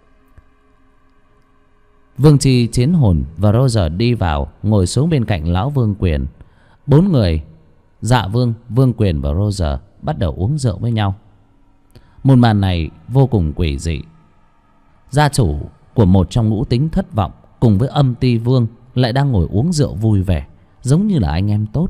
Vương Chi Chiến Hồn và Roger đi vào, ngồi xuống bên cạnh Lão Vương Quyền. Bốn người, Dạ Vương, Vương Quyền và Roger, bắt đầu uống rượu với nhau. Một màn này vô cùng quỷ dị. Gia chủ của một trong ngũ tính Thất Vọng cùng với Âm Ti Vương lại đang ngồi uống rượu vui vẻ, giống như là anh em tốt.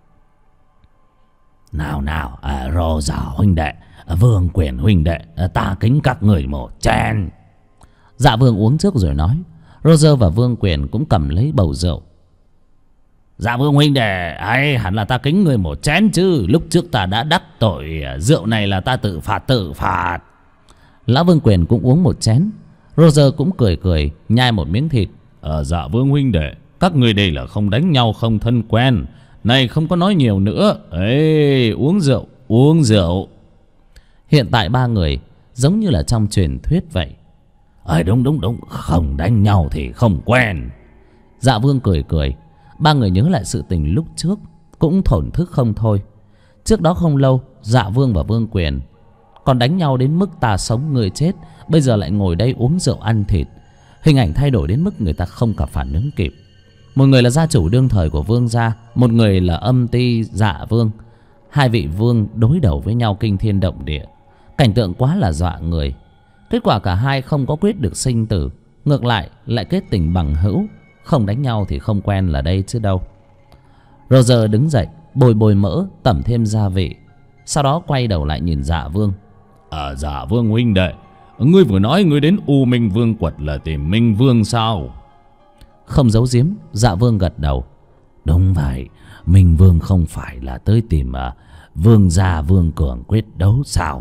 Nào, Roger huynh đệ, Vương Quyền huynh đệ, ta kính các người một chén. Dạ Vương uống trước rồi nói. Roger và Vương Quyền cũng cầm lấy bầu rượu. Dạ Vương huynh đệ, ấy hẳn là ta kính người một chén chứ. Lúc trước ta đã đắc tội, rượu này là ta tự phạt. Lão Vương Quyền cũng uống một chén. Roger cũng cười nhai một miếng thịt. Dạ Vương huynh đệ, các người đây là không đánh nhau không thân quen. Này không có nói nhiều nữa. Ê, uống rượu. Hiện tại ba người giống như là trong truyền thuyết vậy. Đúng, không đánh nhau thì không quen. Dạ Vương cười. Ba người nhớ lại sự tình lúc trước, cũng thổn thức không thôi. Trước đó không lâu, Dạ Vương và Vương Quyền còn đánh nhau đến mức ta sống người chết, bây giờ lại ngồi đây uống rượu ăn thịt. Hình ảnh thay đổi đến mức người ta không cả phản ứng kịp. Một người là gia chủ đương thời của Vương gia, một người là Âm Ti Dạ Vương. Hai vị vương đối đầu với nhau kinh thiên động địa, cảnh tượng quá là dọa người. Kết quả cả hai không có quyết được sinh tử, ngược lại kết tình bằng hữu. Không đánh nhau thì không quen là đây chứ đâu. Roger đứng dậy, bồi mỡ, tẩm thêm gia vị, sau đó quay đầu lại nhìn Dạ Vương. Dạ Vương huynh đệ, ngươi vừa nói ngươi đến U Minh Vương quật là tìm Minh Vương sao? Không giấu giếm, Dạ Vương gật đầu. Đúng vậy, Minh Vương không phải là tới tìm Vương gia Vương Cường quyết đấu sao?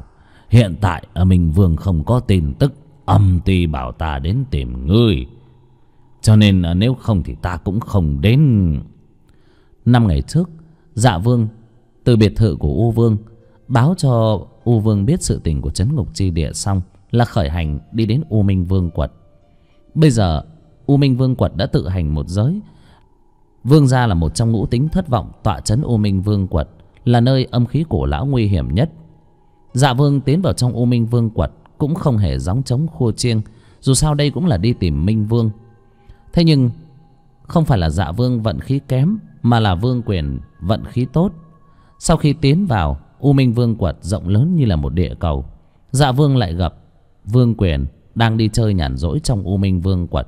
Hiện tại ở Minh Vương không có tin tức. Âm ty bảo ta đến tìm ngươi, cho nên nếu không thì ta cũng không đến. 5 ngày trước, Dạ Vương từ biệt thự của U Vương báo cho U Vương biết sự tình của Trấn Ngục Chi Địa xong là khởi hành đi đến U Minh Vương Quật. Bây giờ U Minh Vương Quật đã tự hành một giới. Vương gia là một trong ngũ tính thất vọng tọa trấn U Minh Vương Quật, là nơi âm khí cổ lão nguy hiểm nhất. Dạ Vương tiến vào trong U Minh Vương Quật cũng không hề gióng trống khua chiêng, dù sao đây cũng là đi tìm Minh Vương. Thế nhưng không phải là Dạ Vương vận khí kém, mà là Vương Quyền vận khí tốt. Sau khi tiến vào U Minh Vương Quật rộng lớn như là một địa cầu, Dạ Vương lại gặp Vương Quyền đang đi chơi nhàn rỗi trong U Minh Vương Quật.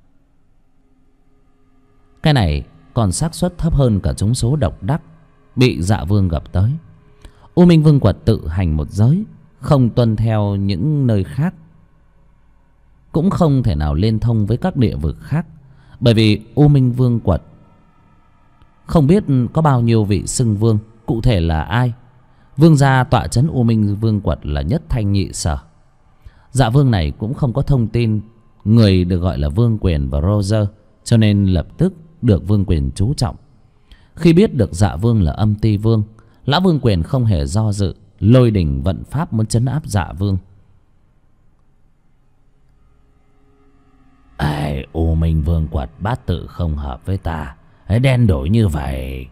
Cái này còn xác suất thấp hơn cả trúng số độc đắc bị Dạ Vương gặp tới. U Minh Vương Quật tự hành một giới, không tuân theo những nơi khác, cũng không thể nào liên thông với các địa vực khác. Bởi vì U Minh Vương Quật không biết có bao nhiêu vị xưng vương, cụ thể là ai. Vương gia tọa trấn U Minh Vương Quật là Nhất Thanh Nhị Sở. Dạ Vương này cũng không có thông tin người được gọi là Vương Quyền và Roger, cho nên lập tức được Vương Quyền chú trọng. Khi biết được Dạ Vương là Âm Ty Vương, lão Vương Quyền không hề do dự, lôi đỉnh vận pháp muốn trấn áp Dạ Vương. U Minh Vương Quật bát tự không hợp với ta, đen đổi như vậy.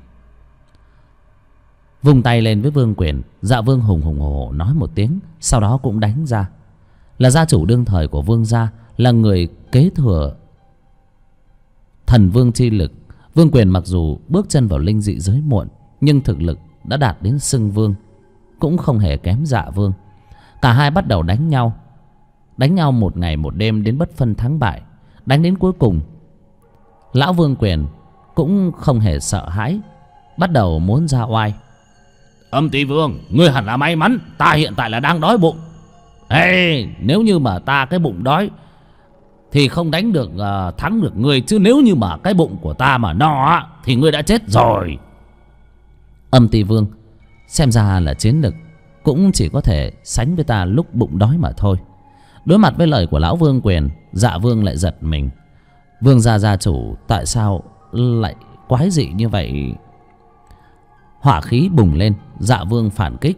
Vung tay lên với Vương Quyền, Dạ Vương hùng hùng hổ hổ nói một tiếng, sau đó cũng đánh ra. Là gia chủ đương thời của Vương gia, là người kế thừa thần vương chi lực. Vương Quyền mặc dù bước chân vào linh dị giới muộn, nhưng thực lực đã đạt đến xưng vương, cũng không hề kém Dạ Vương. Cả hai bắt đầu đánh nhau. Đánh nhau một ngày một đêm đến bất phân thắng bại. Đánh đến cuối cùng, lão Vương Quyền cũng không hề sợ hãi, bắt đầu muốn ra oai. Âm Ty Vương, ngươi hẳn là may mắn, ta hiện tại là đang đói bụng. Nếu như mà ta cái bụng đói thì không đánh được thắng được ngươi, chứ nếu như mà cái bụng của ta mà no thì ngươi đã chết rồi. Âm Ty Vương xem ra là chiến lực cũng chỉ có thể sánh với ta lúc bụng đói mà thôi. Đối mặt với lời của lão Vương Quyền, Dạ Vương lại giật mình. Vương gia gia chủ tại sao lại quái dị như vậy? Hỏa khí bùng lên, Dạ Vương phản kích.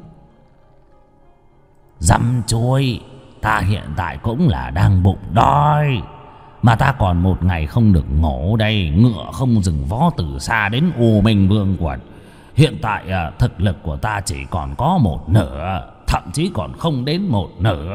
Dăm chuối, ta hiện tại cũng là đang bụng đói, mà ta còn một ngày không được ngủ đây. Ngựa không dừng vó từ xa đến U Minh Vương Quật. Hiện tại thực lực của ta chỉ còn có một nửa, thậm chí còn không đến một nửa.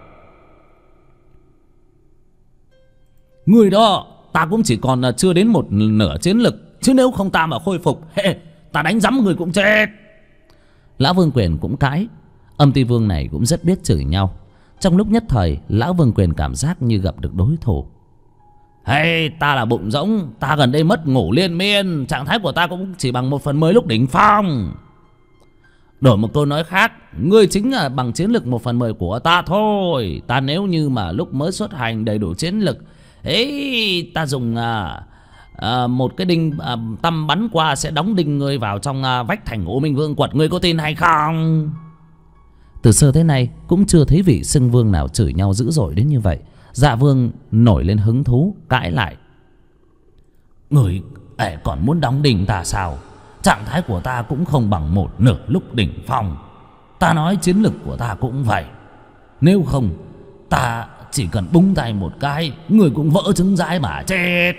Người đó, ta cũng chỉ còn chưa đến một nửa chiến lực, chứ nếu không ta mà khôi phục, ta đánh rắm người cũng chết. Lão Vương Quyền cũng cãi. Âm Ty Vương này cũng rất biết chửi nhau. Trong lúc nhất thời, lão Vương Quyền cảm giác như gặp được đối thủ. Ta là bụng rỗng, ta gần đây mất ngủ liên miên, trạng thái của ta cũng chỉ bằng 1/10 lúc đỉnh phong. Đổi một câu nói khác, ngươi chính là bằng chiến lực 1/10 của ta thôi. Ta nếu như mà lúc mới xuất hành đầy đủ chiến lực, ta dùng một cái đinh tăm bắn qua sẽ đóng đinh ngươi vào trong vách thành U Minh Vương Quật, ngươi có tin hay không? Từ xưa tới nay cũng chưa thấy vị xưng vương nào chửi nhau dữ dội đến như vậy. Dạ Vương nổi lên hứng thú cãi lại. Người còn muốn đóng đinh ta sao? Trạng thái của ta cũng không bằng một nửa lúc đỉnh phong. Ta nói chiến lực của ta cũng vậy. Nếu không, ta chỉ cần búng tay một cái, người cũng vỡ trứng rái mà chết.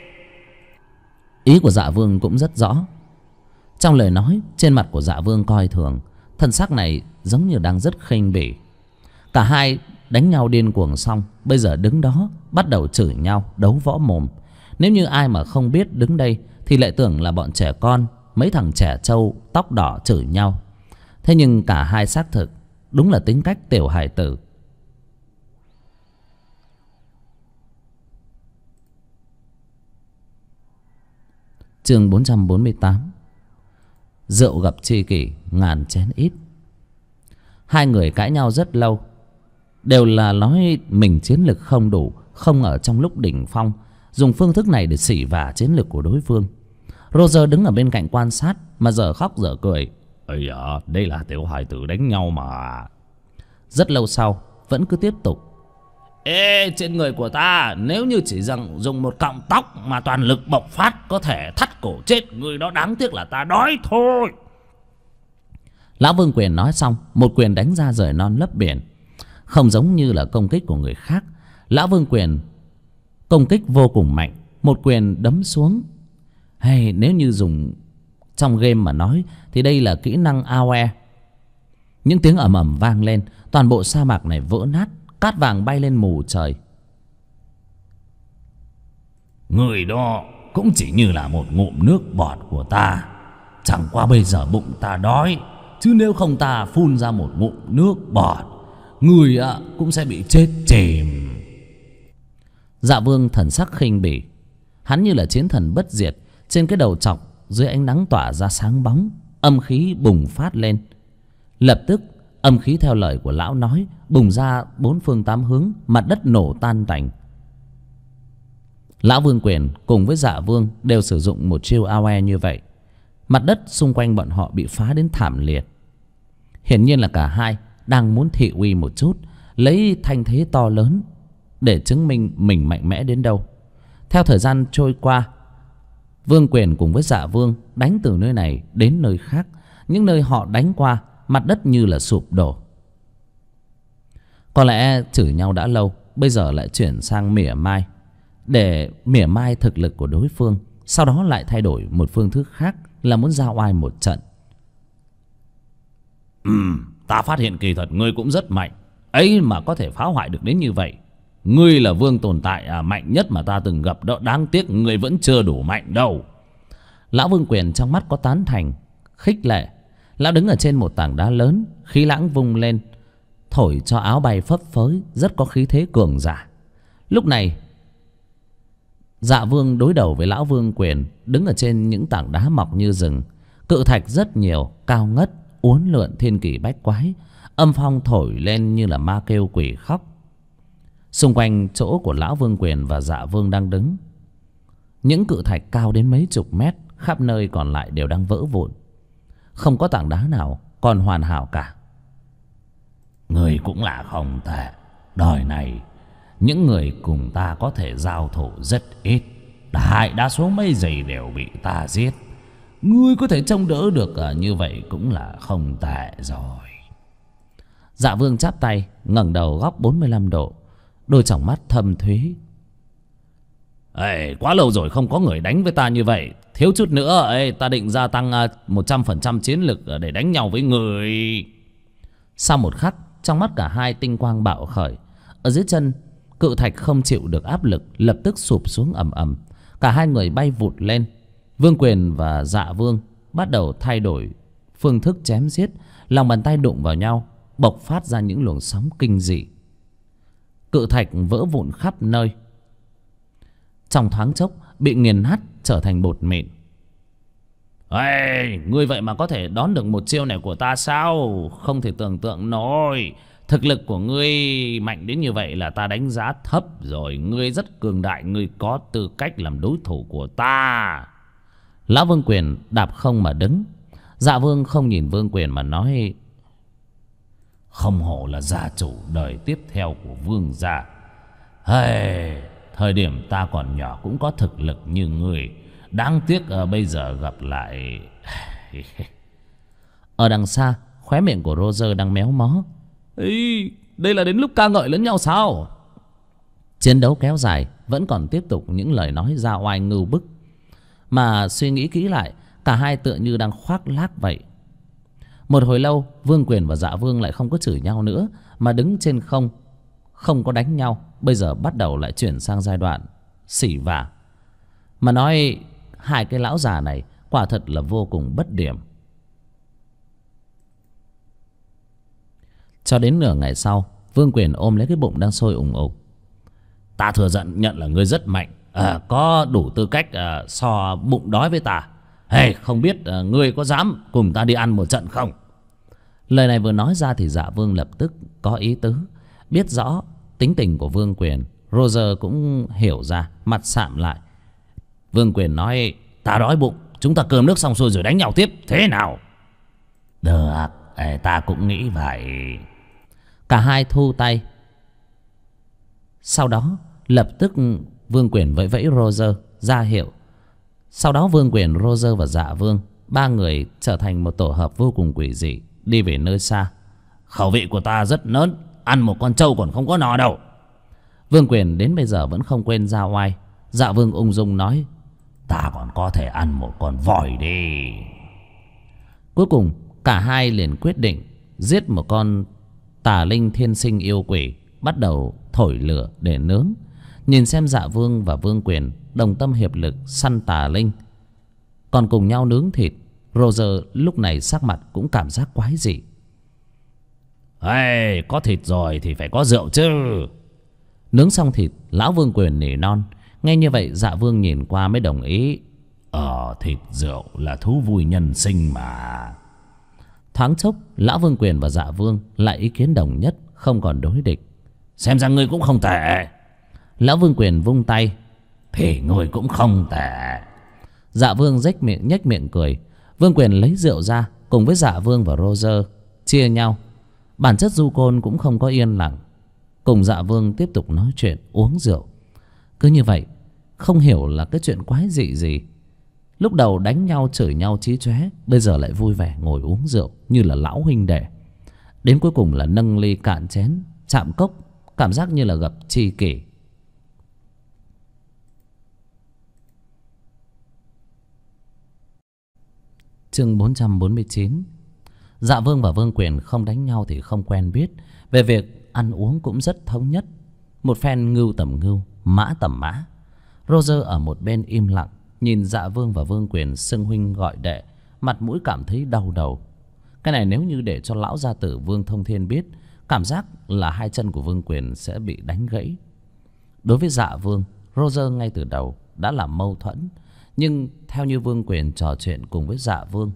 Ý của Dạ Vương cũng rất rõ. Trong lời nói, trên mặt của Dạ Vương coi thường, thân sắc này giống như đang rất khinh bỉ. Cả hai đánh nhau điên cuồng xong, bây giờ đứng đó bắt đầu chửi nhau, đấu võ mồm. Nếu như ai mà không biết đứng đây thì lại tưởng là bọn trẻ con, mấy thằng trẻ trâu tóc đỏ chửi nhau. Thế nhưng cả hai xác thực đúng là tính cách tiểu hài tử. Chương 448. Rượu gặp tri kỷ, ngàn chén ít. Hai người cãi nhau rất lâu, đều là nói mình chiến lực không đủ, không ở trong lúc đỉnh phong, dùng phương thức này để xỉ vả chiến lực của đối phương. Roger đứng ở bên cạnh quan sát mà dở khóc dở cười. Đây là tiểu hài tử đánh nhau mà. Rất lâu sau vẫn cứ tiếp tục. Ê, trên người của ta nếu như chỉ dùng một cọng tóc mà toàn lực bộc phát có thể thắt cổ chết người đó, đáng tiếc là ta đói thôi. Lão Vương Quyền nói xong, một quyền đánh ra rời non lấp biển. Không giống như là công kích của người khác, Lão Vương Quyền công kích vô cùng mạnh. Một quyền đấm xuống, hay nếu như dùng trong game mà nói thì đây là kỹ năng AOE. Những tiếng ầm ầm vang lên, toàn bộ sa mạc này vỡ nát, cát vàng bay lên mù trời. Người đó cũng chỉ như là một ngụm nước bọt của ta. Chẳng qua bây giờ bụng ta đói, chứ nếu không ta phun ra một ngụm nước bọt, người cũng sẽ bị chết chìm. Dạ Vương thần sắc khinh bỉ. Hắn như là chiến thần bất diệt, trên cái đầu trọc dưới ánh nắng tỏa ra sáng bóng, âm khí bùng phát lên. Lập tức âm khí theo lời của lão nói bùng ra bốn phương tám hướng, mặt đất nổ tan tành. Lão Vương Quyền cùng với Dạ Vương đều sử dụng một chiêu AOE như vậy. Mặt đất xung quanh bọn họ bị phá đến thảm liệt. Hiển nhiên là cả hai đang muốn thị uy một chút, lấy thanh thế to lớn để chứng minh mình mạnh mẽ đến đâu. Theo thời gian trôi qua, Vương Quyền cùng với Dạ Vương đánh từ nơi này đến nơi khác. Những nơi họ đánh qua, mặt đất như là sụp đổ. Có lẽ chửi nhau đã lâu, bây giờ lại chuyển sang mỉa mai, để mỉa mai thực lực của đối phương. Sau đó lại thay đổi một phương thức khác, là muốn giao oai một trận. Ta phát hiện kỳ thật ngươi cũng rất mạnh, ấy mà có thể phá hoại được đến như vậy. Ngươi là vương tồn tại mạnh nhất mà ta từng gặp đó, đáng tiếc ngươi vẫn chưa đủ mạnh đâu. Lão Vương Quyền trong mắt có tán thành, khích lệ. Lão đứng ở trên một tảng đá lớn, khí lãng vung lên, thổi cho áo bay phấp phới, rất có khí thế cường giả. Lúc này Dạ Vương đối đầu với Lão Vương Quyền, đứng ở trên những tảng đá mọc như rừng. Cự thạch rất nhiều, cao ngất, uốn lượn thiên kỳ bách quái. Âm phong thổi lên như là ma kêu quỷ khóc. Xung quanh chỗ của Lão Vương Quyền và Dạ Vương đang đứng, những cự thạch cao đến mấy chục mét, khắp nơi còn lại đều đang vỡ vụn. Không có tảng đá nào còn hoàn hảo cả. Người cũng là không tệ. Đời này những người cùng ta có thể giao thủ rất ít, đại đa số mấy giây đều bị ta giết. Ngươi có thể trông đỡ được như vậy cũng là không tệ rồi. Dạ Vương chắp tay, ngẩng đầu góc 45 độ, đôi tròng mắt thâm thúy. Ê, quá lâu rồi không có người đánh với ta như vậy. Thiếu chút nữa ta định gia tăng 100% chiến lực để đánh nhau với người. Sau một khắc, trong mắt cả hai tinh quang bạo khởi. Ở dưới chân cự thạch không chịu được áp lực, lập tức sụp xuống ầm ầm. Cả hai người bay vụt lên. Vương Quyền và Dạ Vương bắt đầu thay đổi phương thức chém giết. Lòng bàn tay đụng vào nhau, bộc phát ra những luồng sóng kinh dị. Cự thạch vỡ vụn khắp nơi, trong thoáng chốc bị nghiền nát trở thành bột mịn. Ê, ngươi vậy mà có thể đón được một chiêu này của ta sao? Không thể tưởng tượng nổi. Thực lực của ngươi mạnh đến như vậy là ta đánh giá thấp rồi. Ngươi rất cường đại, ngươi có tư cách làm đối thủ của ta. Lão Vương Quyền đạp không mà đứng. Dạ Vương không nhìn Vương Quyền mà nói: không hổ là gia chủ đời tiếp theo của Vương gia. Hey, thời điểm ta còn nhỏ cũng có thực lực như ngươi, đáng tiếc bây giờ gặp lại. Ở đằng xa, khóe miệng của Roger đang méo mó. Ê, đây là đến lúc ca ngợi lẫn nhau sao? Chiến đấu kéo dài, vẫn còn tiếp tục những lời nói ra oai ngưu bức. Mà suy nghĩ kỹ lại, cả hai tựa như đang khoác lác vậy. Một hồi lâu, Vương Quyền và Dạ Vương lại không có chửi nhau nữa, mà đứng trên không, không có đánh nhau. Bây giờ bắt đầu lại chuyển sang giai đoạn xỉ vả. Mà nói hai cái lão già này quả thật là vô cùng bất điểm. Cho đến nửa ngày sau, Vương Quyền ôm lấy cái bụng đang sôi ủng ục. Ta thừa nhận là ngươi rất mạnh, có đủ tư cách so bụng đói với ta. Hey, không biết ngươi có dám cùng ta đi ăn một trận không? Lời này vừa nói ra thì Dạ Vương lập tức có ý tứ. Biết rõ tính tình của Vương Quyền, Roger cũng hiểu ra, mặt sạm lại. Vương Quyền nói: ta đói bụng, chúng ta cơm nước xong xuôi rồi đánh nhau tiếp, thế nào? Được, ta cũng nghĩ vậy. Cả hai thu tay. Sau đó lập tức Vương Quyền vẫy vẫy Roger ra hiệu. Sau đó Vương Quyền, Roger và Dạ Vương, ba người trở thành một tổ hợp vô cùng quỷ dị, đi về nơi xa. Khẩu vị của ta rất lớn, ăn một con trâu còn không có no đâu. Vương Quyền đến bây giờ vẫn không quên ra oai. Dạ Vương ung dung nói: Ta còn có thể ăn một con voi đi. Cuối cùng cả hai liền quyết định giết một con tà linh thiên sinh yêu quỷ, bắt đầu thổi lửa để nướng. Nhìn xem Dạ Vương và Vương Quyền đồng tâm hiệp lực săn tà linh, còn cùng nhau nướng thịt. Roger lúc này sắc mặt cũng cảm giác quái dị. Hey, có thịt rồi thì phải có rượu chứ. Nướng xong thịt, lão Vương Quyền nỉ non. Nghe như vậy Dạ Vương nhìn qua mới đồng ý. Thịt rượu là thú vui nhân sinh mà. Thoáng chốc lão Vương Quyền và Dạ Vương lại ý kiến đồng nhất, không còn đối địch. Xem ra ngươi cũng không tệ. Lão Vương Quyền vung tay. Thì ngươi cũng không tệ. Dạ Vương nhếch miệng cười. Vương Quyền lấy rượu ra, cùng với Dạ Vương và Roger chia nhau. Bản chất du côn cũng không có yên lặng, cùng Dạ Vương tiếp tục nói chuyện uống rượu. Cứ như vậy, không hiểu là cái chuyện quái dị gì. Lúc đầu đánh nhau chửi nhau chí chóe, bây giờ lại vui vẻ ngồi uống rượu như là lão huynh đệ. Đến cuối cùng là nâng ly cạn chén, chạm cốc, cảm giác như là gặp tri kỷ. Chương 449. Dạ Vương và Vương Quyền không đánh nhau thì không quen biết. Về việc ăn uống cũng rất thống nhất. Một phen ngưu tầm ngưu, mã tầm mã. Roger ở một bên im lặng, nhìn Dạ Vương và Vương Quyền xưng huynh gọi đệ, mặt mũi cảm thấy đau đầu. Cái này nếu như để cho lão gia tử Vương Thông Thiên biết, cảm giác là hai chân của Vương Quyền sẽ bị đánh gãy. Đối với Dạ Vương, Roger ngay từ đầu đã làm mâu thuẫn. Nhưng theo như Vương Quyền trò chuyện cùng với Dạ Vương,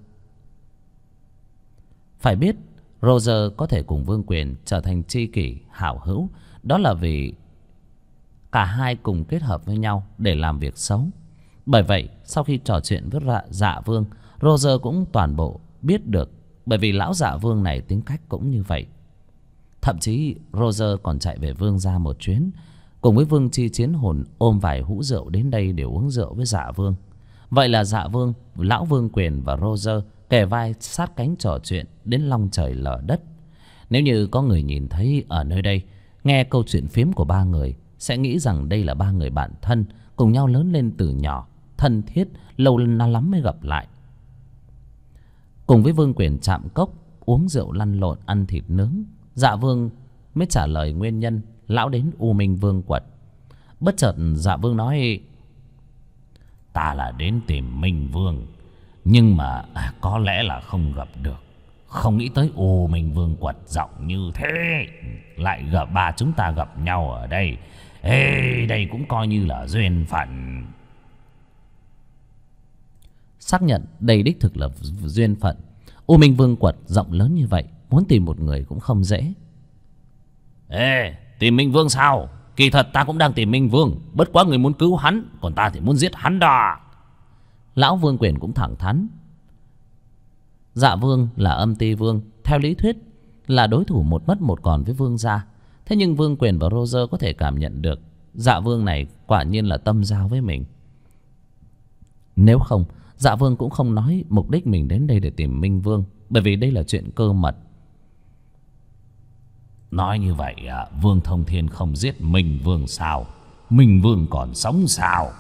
phải biết Roger có thể cùng Vương Quyền trở thành tri kỷ hảo hữu, đó là vì cả hai cùng kết hợp với nhau để làm việc xấu. Bởi vậy sau khi trò chuyện với Dạ Vương, Roger cũng toàn bộ biết được. Bởi vì lão Dạ Vương này tính cách cũng như vậy. Thậm chí Roger còn chạy về Vương gia một chuyến, cùng với Vương Chi Chiến Hồn ôm vài hũ rượu đến đây để uống rượu với Dạ Vương. Vậy là Dạ Vương, lão Vương Quyền và Roger kề vai sát cánh trò chuyện đến long trời lở đất. Nếu như có người nhìn thấy ở nơi đây, nghe câu chuyện phiếm của ba người, sẽ nghĩ rằng đây là ba người bạn thân, cùng nhau lớn lên từ nhỏ, thân thiết, lâu lắm mới gặp lại. Cùng với Vương Quyền chạm cốc, uống rượu lăn lộn, ăn thịt nướng, Dạ Vương mới trả lời nguyên nhân lão đến U Minh Vương quật. Bất chợt Dạ Vương nói: Ta là đến tìm Minh Vương, nhưng mà có lẽ là không gặp được. Không nghĩ tới U Minh Vương quật rộng như thế, lại gặp ba chúng ta gặp nhau ở đây. Ê, đây cũng coi như là duyên phận. Xác nhận đây đích thực là duyên phận. U Minh Vương quật rộng lớn như vậy, muốn tìm một người cũng không dễ. Ê, tìm Minh Vương sao? Kỳ thật ta cũng đang tìm Minh Vương, bất quá người muốn cứu hắn, còn ta thì muốn giết hắn đó. Lão Vương Quyền cũng thẳng thắn. Dạ Vương là âm ti vương, theo lý thuyết là đối thủ một mất một còn với Vương gia. Thế nhưng Vương Quyền và Roger có thể cảm nhận được Dạ Vương này quả nhiên là tâm giao với mình. Nếu không, Dạ Vương cũng không nói mục đích mình đến đây để tìm Minh Vương, bởi vì đây là chuyện cơ mật. Nói như vậy Vương Thông Thiên không giết Minh Vương sao? Minh Vương còn sống sao?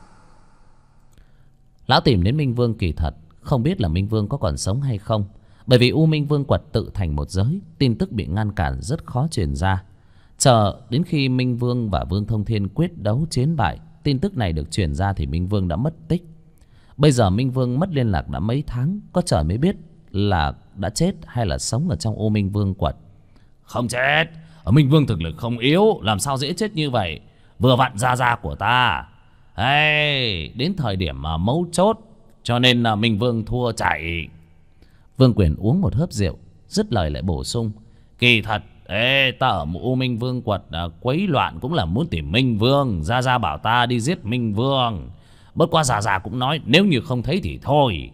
Lão tìm đến Minh Vương kỳ thật không biết là Minh Vương có còn sống hay không. Bởi vì U Minh Vương quật tự thành một giới, tin tức bị ngăn cản rất khó truyền ra. Chờ đến khi Minh Vương và Vương Thông Thiên quyết đấu chiến bại, tin tức này được truyền ra thì Minh Vương đã mất tích. Bây giờ Minh Vương mất liên lạc đã mấy tháng, có trời mới biết là đã chết hay là sống ở trong U Minh Vương quật. Không chết, Minh Vương thực lực không yếu, làm sao dễ chết như vậy? Vừa vặn gia của ta. Hey, đến thời điểm mà mấu chốt, cho nên là Minh Vương thua chạy. Vương Quyền uống một hớp rượu, dứt lời lại bổ sung: Kỳ thật, ta ở U Minh Vương quật quấy loạn cũng là muốn tìm Minh Vương. Gia bảo ta đi giết Minh Vương. Bất quá Gia cũng nói nếu như không thấy thì thôi.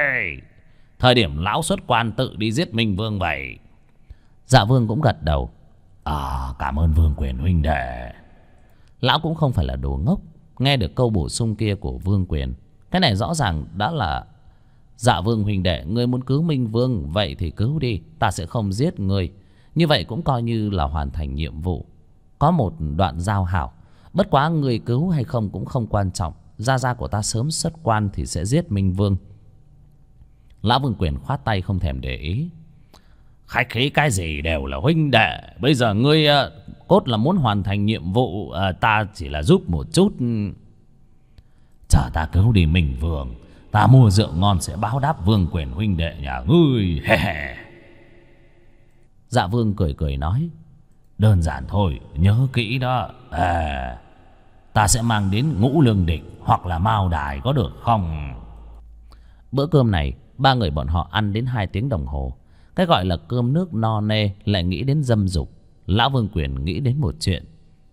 Thời điểm lão xuất quan tự đi giết Minh Vương vậy. Dạ Vương cũng gật đầu. Cảm ơn Vương Quyền huynh đệ. Lão cũng không phải là đồ ngốc. Nghe được câu bổ sung kia của Vương Quyền, cái này rõ ràng đã là: dạ Vương huynh đệ, ngươi muốn cứu Minh Vương, vậy thì cứu đi, ta sẽ không giết ngươi. Như vậy cũng coi như là hoàn thành nhiệm vụ, có một đoạn giao hảo. Bất quá ngươi cứu hay không cũng không quan trọng, gia gia của ta sớm xuất quan thì sẽ giết Minh Vương. Lão Vương Quyền khoát tay không thèm để ý. Khách khí cái gì, đều là huynh đệ. Bây giờ ngươi cốt là muốn hoàn thành nhiệm vụ, ta chỉ là giúp một chút. Chờ ta cứu đi Minh Vương, ta mua rượu ngon sẽ báo đáp Vương Quyền huynh đệ nhà ngươi. Dạ Vương cười cười nói: đơn giản thôi, nhớ kỹ đó. Ta sẽ mang đến Ngũ Lương Địch hoặc là Mao Đài, có được không? Bữa cơm này ba người bọn họ ăn đến 2 tiếng đồng hồ. Cái gọi là cơm nước no nê lại nghĩ đến dâm dục. Lão Vương Quyền nghĩ đến một chuyện.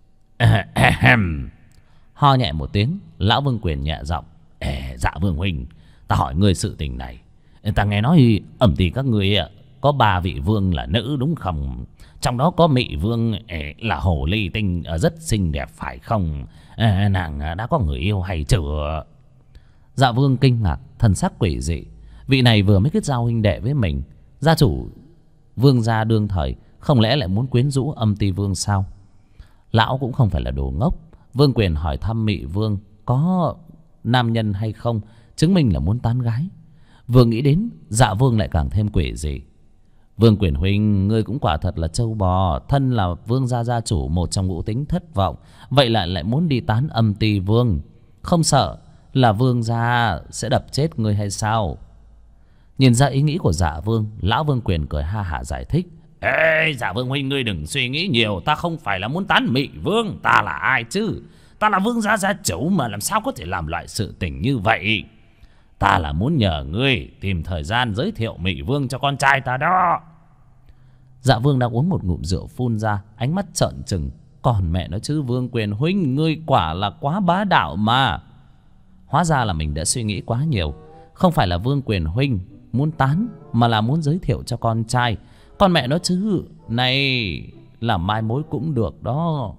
Ho nhẹ một tiếng, Lão Vương Quyền nhẹ giọng: dạ Vương huynh, ta hỏi ngươi sự tình này. Ta nghe nói ẩm thì các ngươi có 3 vị vương là nữ đúng không? Trong đó có Mị Vương là hồ ly tinh, rất xinh đẹp phải không? Nàng đã có người yêu hay chưa? Dạ Vương kinh ngạc, thần sắc quỷ dị. Vị này vừa mới kết giao huynh đệ với mình, gia chủ Vương gia đương thời, không lẽ lại muốn quyến rũ Âm Ti Vương sao? Lão cũng không phải là đồ ngốc. Vương Quyền hỏi thăm Mị Vương có nam nhân hay không, chứng minh là muốn tán gái. Vừa nghĩ đến, Dạ Vương lại càng thêm quỷ dị. Vương Quyền huynh, ngươi cũng quả thật là trâu bò. Thân là Vương gia gia chủ, một trong ngũ tính thất vọng, vậy lại muốn đi tán Âm Ti Vương, không sợ là Vương gia sẽ đập chết ngươi hay sao? Nhìn ra ý nghĩ của Dạ Vương, Lão Vương Quyền cười ha hả giải thích: Dạ Vương huynh, ngươi đừng suy nghĩ nhiều. Ta không phải là muốn tán Mị Vương. Ta là ai chứ? Ta là Vương gia gia chủ mà, làm sao có thể làm loại sự tình như vậy? Ta là muốn nhờ ngươi tìm thời gian giới thiệu Mị Vương cho con trai ta đó. Dạ Vương đang uống một ngụm rượu phun ra, ánh mắt trợn trừng. Còn mẹ nó chứ, Vương Quyền huynh, ngươi quả là quá bá đạo mà. Hóa ra là mình đã suy nghĩ quá nhiều. Không phải là Vương Quyền huynh muốn tán, mà là muốn giới thiệu cho con trai. Con mẹ nó chứ, này là mai mối cũng được đó.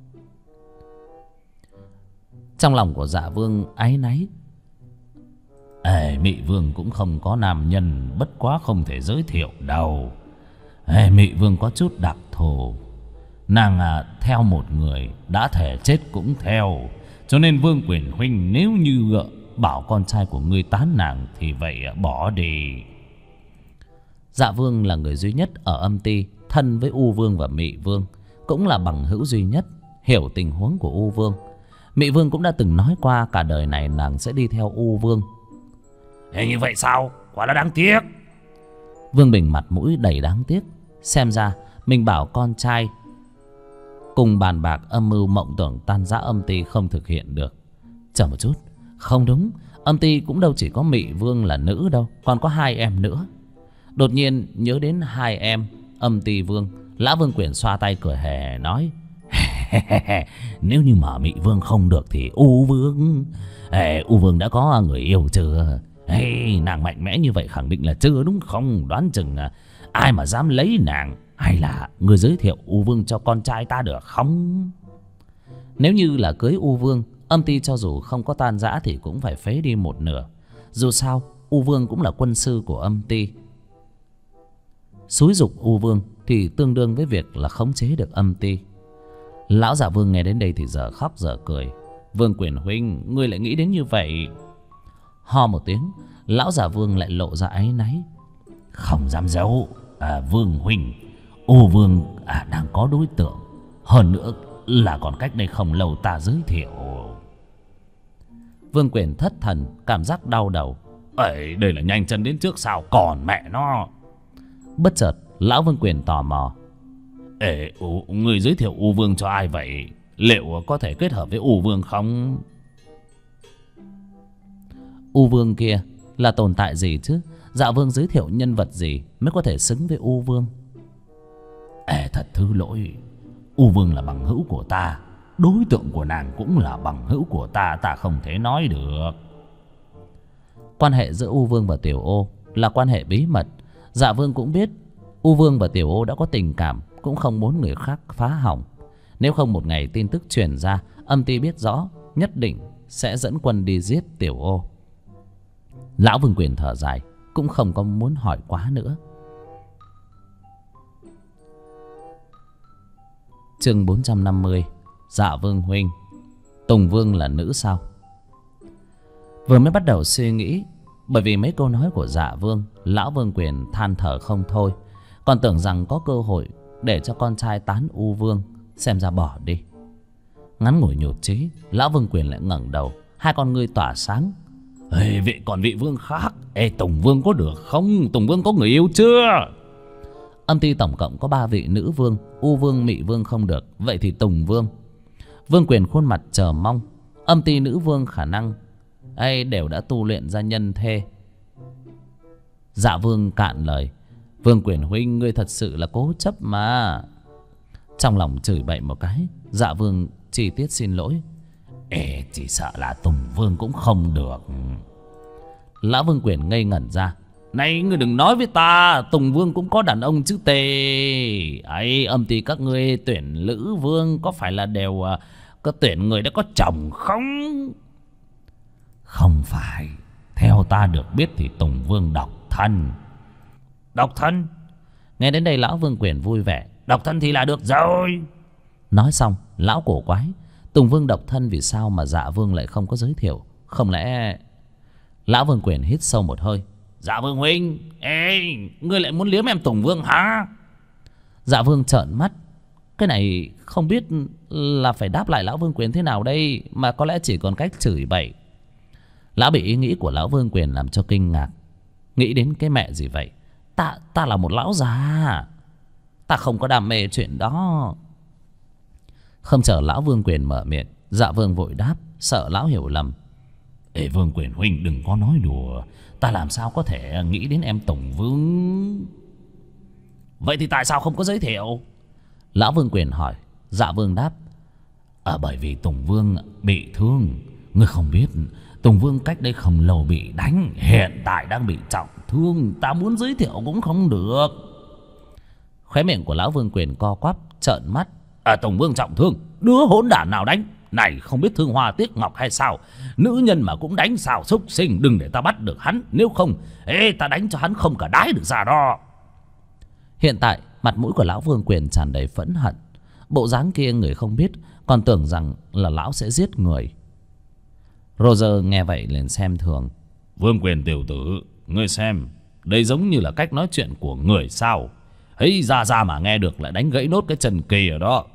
Trong lòng của Dạ Vương áy náy. Mị Vương cũng không có nam nhân, bất quá không thể giới thiệu đâu. Mị Vương có chút đặc thù. Nàng theo một người, đã thể chết cũng theo. Cho nên Vương Quyền huynh, nếu như bảo con trai của ngươi tán nàng thì vậy bỏ đi. Dạ Vương là người duy nhất ở Âm Ti thân với U Vương và Mị Vương, cũng là bằng hữu duy nhất hiểu tình huống của U Vương. Mị Vương cũng đã từng nói qua cả đời này nàng sẽ đi theo U Vương. Như vậy sao? Quả là đáng tiếc. Vương Bình mặt mũi đầy đáng tiếc. Xem ra mình bảo con trai cùng bàn bạc âm mưu mộng tưởng tan rã Âm Ti không thực hiện được. Chờ một chút, không đúng, Âm Ti cũng đâu chỉ có Mị Vương là nữ đâu, còn có 2 em nữa. Đột nhiên nhớ đến 2 em Âm Ti Vương, Lão Vương Quyền xoa tay cười hề nói: nếu như mà Mị Vương không được thì U Vương. U Vương đã có người yêu chưa? Nàng mạnh mẽ như vậy khẳng định là chưa đúng không? Đoán chừng ai mà dám lấy nàng. Hay là người giới thiệu U Vương cho con trai ta được không? Nếu như là cưới U Vương, Âm Ti cho dù không có tan rã thì cũng phải phế đi một nửa. Dù sao U Vương cũng là quân sư của Âm Ti. Xúi giục U Vương thì tương đương với việc là khống chế được Âm Ti. Lão Dạ Vương nghe đến đây thì giờ khóc giờ cười. Vương Quyền huynh, ngươi lại nghĩ đến như vậy? Ho một tiếng, Lão Dạ Vương lại lộ ra áy náy. Không dám giấu, Vương huynh, U Vương đang có đối tượng. Hơn nữa là còn cách đây không lâu ta giới thiệu. Vương Quyền thất thần, cảm giác đau đầu. Đây là nhanh chân đến trước sao? Còn mẹ nó. Bất chợt Lão Vương Quyền tò mò: người giới thiệu U Vương cho ai vậy? Liệu có thể kết hợp với U Vương không? U Vương kia là tồn tại gì chứ? Dạ Vương giới thiệu nhân vật gì mới có thể xứng với U Vương? Thật thứ lỗi, U Vương là bằng hữu của ta, đối tượng của nàng cũng là bằng hữu của ta, ta không thể nói được. Quan hệ giữa U Vương và Tiểu Ô là quan hệ bí mật. Dạ Vương cũng biết U Vương và Tiểu Ô đã có tình cảm, cũng không muốn người khác phá hỏng. Nếu không một ngày tin tức truyền ra, Âm Ty biết rõ nhất định sẽ dẫn quân đi giết Tiểu Ô. Lão Vương Quyền thở dài, cũng không có muốn hỏi quá nữa. Chương 450. Dạ Vương huynh, Tùng Vương là nữ sao? Vừa mới bắt đầu suy nghĩ, bởi vì mấy câu nói của Dạ Vương, Lão Vương Quyền than thở không thôi, còn tưởng rằng có cơ hội để cho con trai tán U Vương, xem ra bỏ đi. Ngắn ngủi nhụt chí, Lão Vương Quyền lại ngẩng đầu, hai con ngươi tỏa sáng. Ê, còn vị vương khác. Ê, Tùng Vương có được không? Tùng Vương có người yêu chưa? Âm Ty tổng cộng có 3 vị nữ vương, U Vương, Mị Vương không được, vậy thì Tùng Vương. Vương Quyền khuôn mặt chờ mong. Âm Ty nữ vương khả năng đều đã tu luyện ra nhân thê. Dạ Vương cạn lời. Vương Quyền huynh, ngươi thật sự là cố chấp mà. Trong lòng chửi bậy một cái, Dạ Vương chi tiết xin lỗi. Ê, chỉ sợ là Tùng Vương cũng không được. Lão Vương Quyền ngây ngẩn ra. Này, ngươi đừng nói với ta, Tùng Vương cũng có đàn ông chứ tề. Ấy, Âm Ty các ngươi tuyển nữ vương có phải là đều có tuyển người đã có chồng không? Không phải. Theo ta được biết thì Tùng Vương độc thân. Độc thân? Nghe đến đây Lão Vương Quyền vui vẻ. Độc thân thì là được rồi. Nói xong, lão cổ quái. Tùng Vương độc thân vì sao mà Dạ Vương lại không có giới thiệu? Không lẽ... Lão Vương Quyền hít sâu một hơi. Dạ Vương huynh, ê, ngươi lại muốn liếm em Tùng Vương hả? Dạ Vương trợn mắt. Cái này không biết là phải đáp lại Lão Vương Quyền thế nào đây, mà có lẽ chỉ còn cách chửi bậy. Lão bị ý nghĩ của Lão Vương Quyền làm cho kinh ngạc. Nghĩ đến cái mẹ gì vậy? Ta là một lão già, ta không có đam mê chuyện đó. Không chờ Lão Vương Quyền mở miệng, Dạ Vương vội đáp, sợ lão hiểu lầm. Ê, Vương Quyền huynh đừng có nói đùa. Ta làm sao có thể nghĩ đến em Tùng Vương? Vậy thì tại sao không có giới thiệu? Lão Vương Quyền hỏi. Dạ Vương đáp. Bởi vì Tùng Vương bị thương. Ngươi không biết, Tùng Vương cách đây không lâu bị đánh, hiện tại đang bị trọng thương. Ta muốn giới thiệu cũng không được. Khóe miệng của Lão Vương Quyền co quắp, trợn mắt. Tùng Vương trọng thương, đứa hỗn đản nào đánh? Này, không biết thương hoa tiếc ngọc hay sao? Nữ nhân mà cũng đánh sao xúc sinh. Đừng để ta bắt được hắn. Nếu không, ta đánh cho hắn không cả đái được ra đó. Hiện tại mặt mũi của Lão Vương Quyền tràn đầy phẫn hận. Bộ dáng kia người không biết còn tưởng rằng là lão sẽ giết người. Roger nghe vậy liền xem thường. Vương Quyền tiểu tử, ngươi xem, đây giống như là cách nói chuyện của người sao? Ấy, ra mà nghe được lại đánh gãy nốt cái chân kia đó.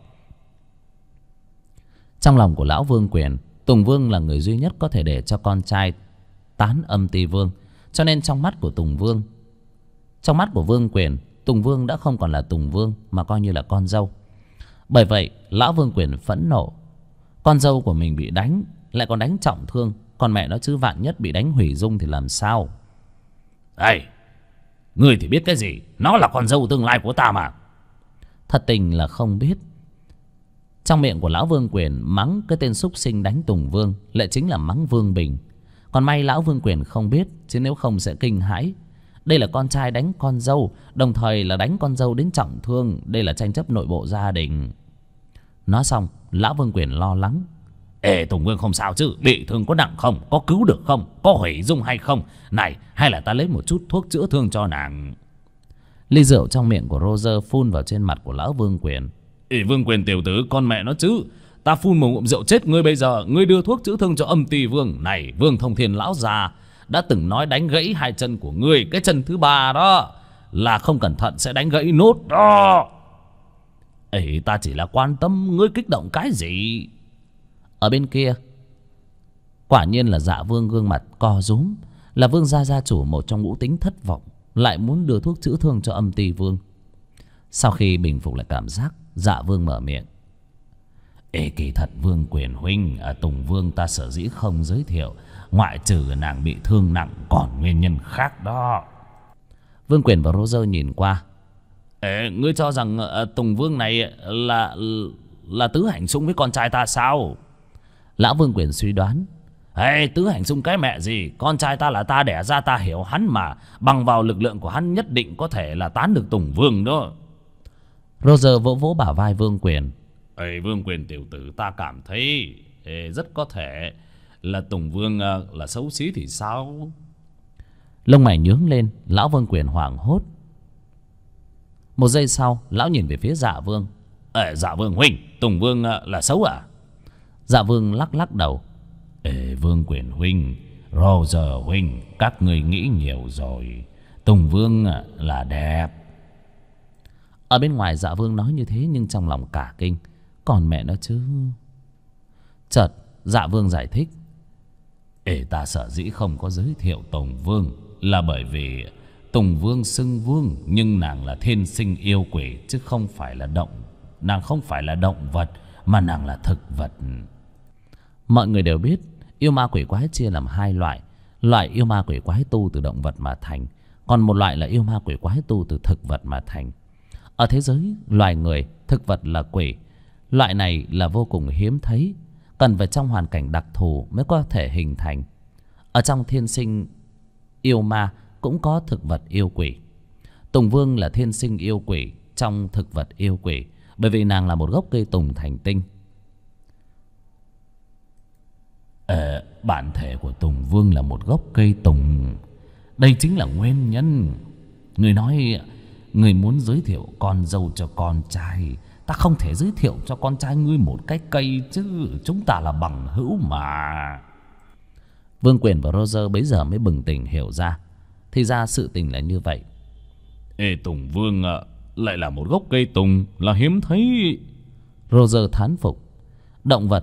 Trong lòng của Lão Vương Quyền, Tùng Vương là người duy nhất có thể để cho con trai tán Âm Ty Vương. Cho nên trong mắt của Vương Quyền, Tùng Vương đã không còn là Tùng Vương mà coi như là con dâu. Bởi vậy Lão Vương Quyền phẫn nộ. Con dâu của mình bị đánh, lại còn đánh trọng thương, còn mẹ nó chứ vạn nhất bị đánh hủy dung thì làm sao? Ê, ngươi thì biết cái gì? Nó là con dâu tương lai của ta mà. Thật tình là không biết. Trong miệng của Lão Vương Quyền mắng cái tên súc sinh đánh Tùng Vương lại chính là mắng Vương Bình. Còn may Lão Vương Quyền không biết, chứ nếu không sẽ kinh hãi. Đây là con trai đánh con dâu, đồng thời là đánh con dâu đến trọng thương. Đây là tranh chấp nội bộ gia đình. Nói xong Lão Vương Quyền lo lắng. Ê, Tùng Vương không sao chứ? Bị thương có nặng không? Có cứu được không? Có hủy dung hay không? Này, hay là ta lấy một chút thuốc chữa thương cho nàng? Ly rượu trong miệng của Roger phun vào trên mặt của Lão Vương Quyền. Ê, Vương Quyền tiểu tử, con mẹ nó chứ. Ta phun một ngụm rượu chết ngươi bây giờ. Ngươi đưa thuốc chữa thương cho Âm Ty Vương. Này, Vương Thông Thiên lão già đã từng nói đánh gãy 2 chân của ngươi. Cái chân thứ 3 đó là không cẩn thận sẽ đánh gãy nốt đó. Ê, ta chỉ là quan tâm, ngươi kích động cái gì? Ở bên kia, quả nhiên là Dạ Vương gương mặt co rúm. Là Vương gia chủ một trong ngũ tính thất vọng, lại muốn đưa thuốc chữa thương cho Âm Ty Vương. Sau khi bình phục lại cảm giác, Dạ Vương mở miệng. Ê, kỳ thật Vương Quyền huynh, Tùng Vương ta sở dĩ không giới thiệu, ngoại trừ nàng bị thương nặng, còn nguyên nhân khác đó. Vương Quyền và Roger nhìn qua. Ê, ngươi cho rằng Tùng Vương này là tứ hành xung với con trai ta sao? Lão Vương Quyền suy đoán. Ê, tứ hành xung cái mẹ gì? Con trai ta là ta đẻ ra, ta hiểu hắn mà. Bằng vào lực lượng của hắn nhất định có thể là tán được Tùng Vương đó. Roger vỗ vỗ bả vai Vương Quyền. Ê, Vương Quyền tiểu tử, ta cảm thấy rất có thể là Tùng Vương là xấu xí thì sao? Lông mày nhướng lên, lão Vương Quyền hoảng hốt. Một giây sau, lão nhìn về phía Dạ Vương. Dạ Vương huynh, Tùng Vương là xấu à? Dạ Vương lắc lắc đầu. Vương Quyền huynh, Roger huynh, các người nghĩ nhiều rồi. Tùng Vương là đẹp. Ở bên ngoài Dạ Vương nói như thế, nhưng trong lòng cả kinh. Còn mẹ nó chứ. Chợt Dạ Vương giải thích. Ta sợ dĩ không có giới thiệu Tùng Vương là bởi vì Tùng Vương xưng vương, nhưng nàng là thiên sinh yêu quỷ, chứ không phải là nàng không phải là động vật, mà nàng là thực vật. Mọi người đều biết yêu ma quỷ quái chia làm hai loại. Loại yêu ma quỷ quái tu từ động vật mà thành, còn một loại là yêu ma quỷ quái tu từ thực vật mà thành. Ở thế giới loài người, thực vật là quỷ. Loại này là vô cùng hiếm thấy, cần phải trong hoàn cảnh đặc thù mới có thể hình thành. Ở trong thiên sinh yêu ma cũng có thực vật yêu quỷ. Tùng Vương là thiên sinh yêu quỷ trong thực vật yêu quỷ, bởi vì nàng là một gốc cây tùng thành tinh. Bản thể của Tùng Vương là một gốc cây tùng. Đây chính là nguyên nhân. Người nói người muốn giới thiệu con dâu cho con trai, ta không thể giới thiệu cho con trai ngươi một cái cây chứ, chúng ta là bằng hữu mà. Vương Quyền và Roger bấy giờ mới bừng tỉnh hiểu ra. Thì ra sự tình là như vậy. Tùng Vương lại là một gốc cây tùng, là hiếm thấy. Roger thán phục. Động vật